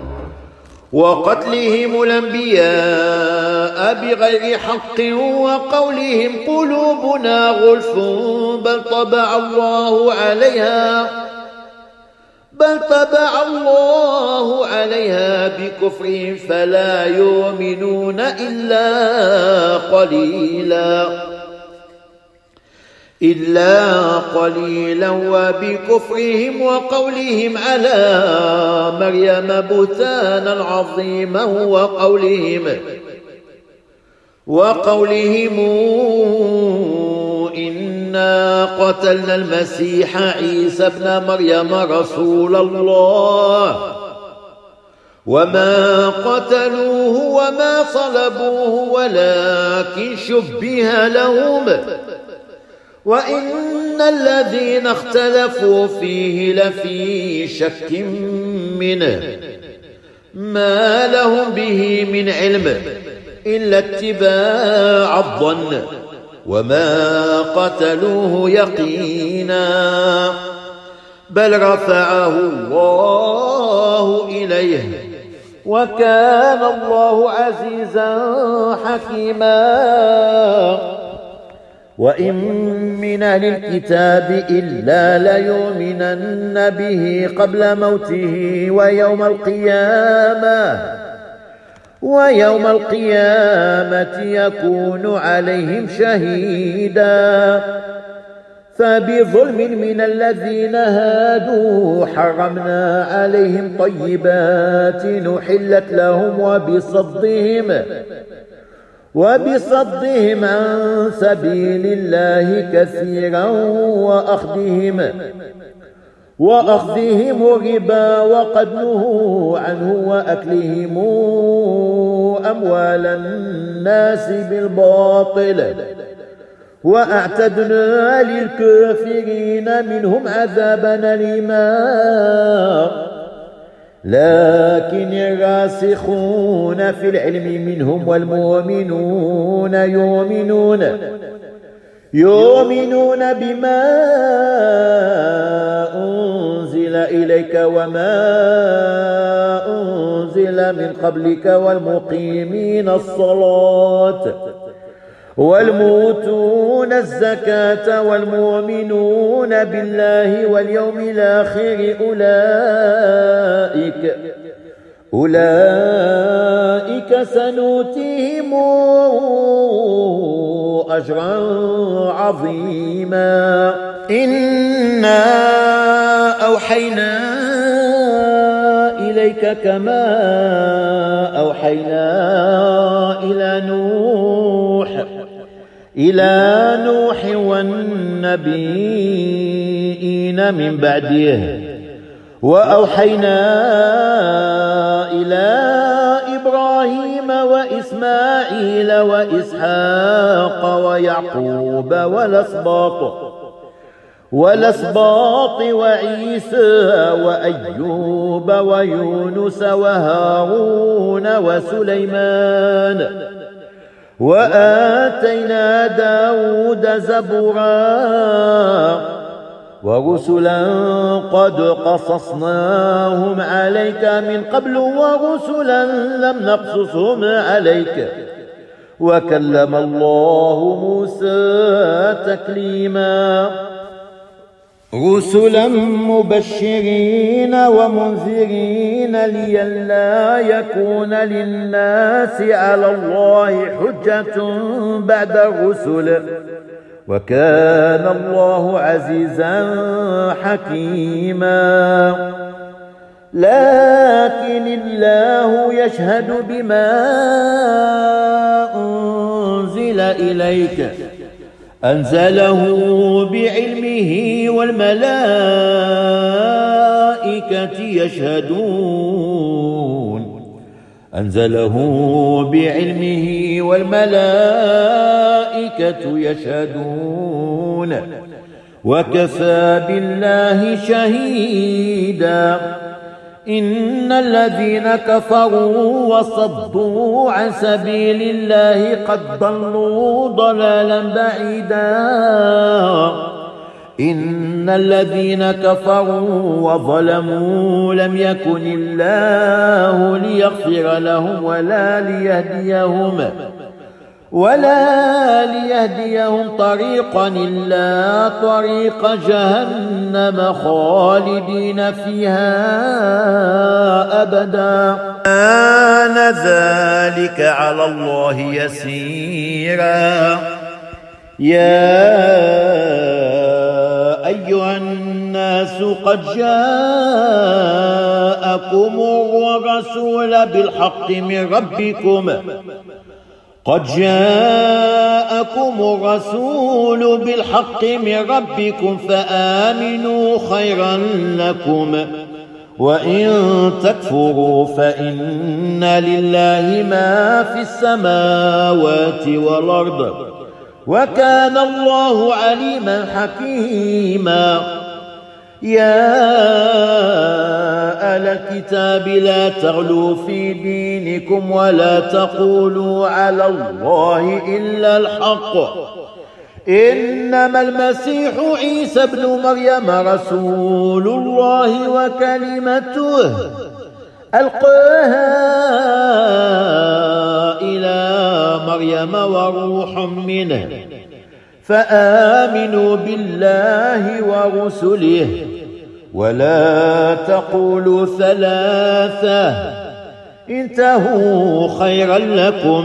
وقتلهم الأنبياء بغير حق وقولهم قلوبنا غلف بل طبع الله عليها بل طبع الله عليها بكفرهم فلا يؤمنون إلا قليلا إلا قليلا وبكفرهم وقولهم على مريم بهتانا عظيما وقولهم وقولهم إنا قتلنا المسيح عيسى ابن مريم رسول الله وما قتلوه وما صلبوه ولكن شبه لهم وإن الذين اختلفوا فيه لفي شك منه ما لهم به من علم إلا اتباع الظن وما قتلوه يقينا بل رفعه الله إليه وكان الله عزيزا حكيما. وإن من أهل الكتاب إلا ليؤمنن به قبل موته ويوم القيامة ويوم القيامة يكون عليهم شهيدا. فبظلم من الذين هادوا حرمنا عليهم طيبات نحلت لهم وبصدهم وبصدهم عن سبيل الله كثيرا وأخذهم وأخذهم الربا وقد نهوا عنه وأكلهم أموال الناس بالباطل وأعتدنا للكافرين منهم عذابا أليما لكن الراسخون في العلم منهم والمؤمنون يؤمنون يؤمنون بما أنزل إليك وما أنزل من قبلك والمقيمين الصلاة والمؤتون الزكاة والمؤمنون بالله واليوم الآخر أولئك أولئك سنؤتيهم أجرا عظيما إنا أوحينا إليك كما أوحينا إلى نوح إلى نوح والنبيين من بعده وأوحينا إلى إبراهيم وإسماعيل وإسحاق ويعقوب والأسباط والأسباط وعيسى وأيوب ويونس وهارون وسليمان وآتينا داود زبورا ورسلا قد قصصناهم عليك من قبل ورسلا لم نقصصهم عليك وكلم الله موسى تكليما رسلا مبشرين ومنذرين لئلا يكون للناس على الله حجة بعد الرسل وكان الله عزيزا حكيما لكن الله يشهد بما أنزل إليك أنزله بعلمه والملائكة يشهدون أنزله بعلمه والملائكة يشهدون وكفى بالله شهيدا إن الذين كفروا وصدوا عن سبيل الله قد ضلوا ضلالا بعيدا إن الذين كفروا وظلموا لم يكن الله ليغفر لهم ولا ليهديهم ولا ليهديهم طريقا إلا طريق جهنم خالدين فيها أبدا كان ذلك على الله يسيرا يا أيها الناس قد جاءكم الرسول بالحق من ربكم قد جاءكم الرسول بالحق من ربكم فآمنوا خيرا لكم وإن تكفروا فإن لله ما في السماوات والأرض وكان الله عليما حكيما يا أهل الكتاب لا تغلوا في دينكم ولا تقولوا على الله إلا الحق إنما المسيح عيسى ابن مريم رسول الله وكلمته ألقاها إلى مريم وروح منه فآمنوا بالله ورسله ولا تقولوا ثلاثة انتهوا خيرا لكم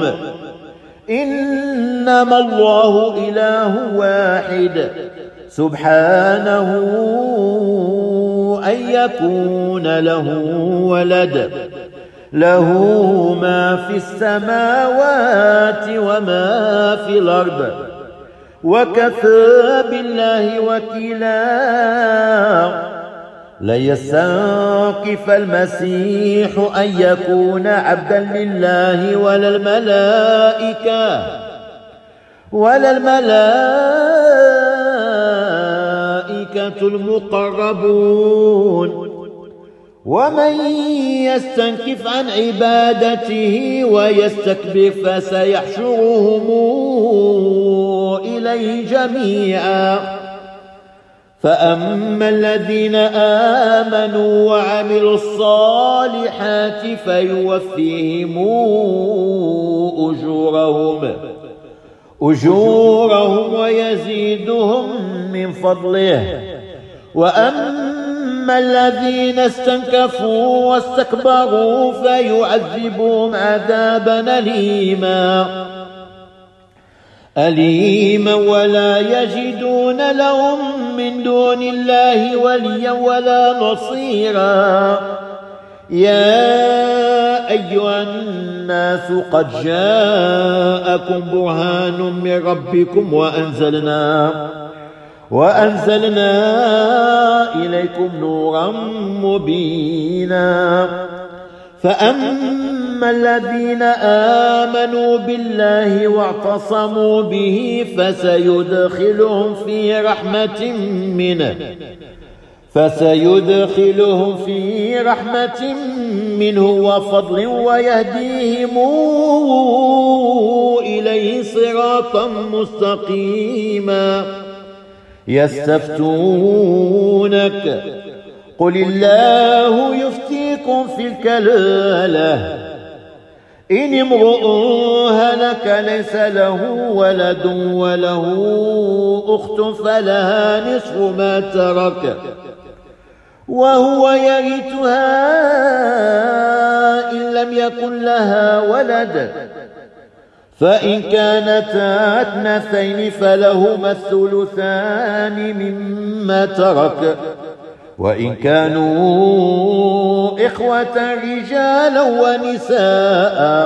إنما الله إله واحد سبحانه أن يكون له ولد له ما في السماوات وما في الأرض وكفى بالله وكيلا لن يستنكف المسيح أن يكون عبدا لله ولا الملائكة ولا الملائكة المقربون. ومن يستنكف عن عبادته ويستكبر فسيحشرهم إليه جميعا. فأما الذين آمنوا وعملوا الصالحات فيوفيهم أجورهم أجورهم ويزيدهم من فضله. وأما الذين استنكفوا واستكبروا فيعذبهم عذابا أليما أليما ولا يجدون لهم من دون الله وليا ولا نصيرا. يا أيها الناس قد جاءكم برهان من ربكم وأنزلنا وأنزلنا إليكم نورا مبينا. فأما الذين آمنوا بالله واعتصموا به فسيدخلهم في رحمة منه فسيدخلهم في رحمة منه وفضل ويهديهم إليه صراطا مستقيما. يستفتونك قل الله يفتيكم في الكلالة إن امرؤ هلك ليس له ولد وله أخت فلها نصف ما ترك وهو يرثها إن لم يكن لها ولد. فإن كانتا اثنتين فلهما الثلثان مما ترك وإن كانوا إخوة رجالا ونساء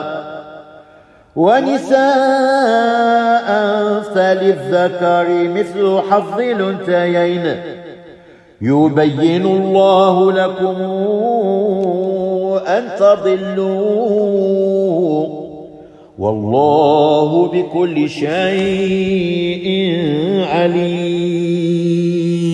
ونساء فللذكر مثل حظ الأنثيين يبين الله لكم أن تضلوا والله بكل شيء عليم.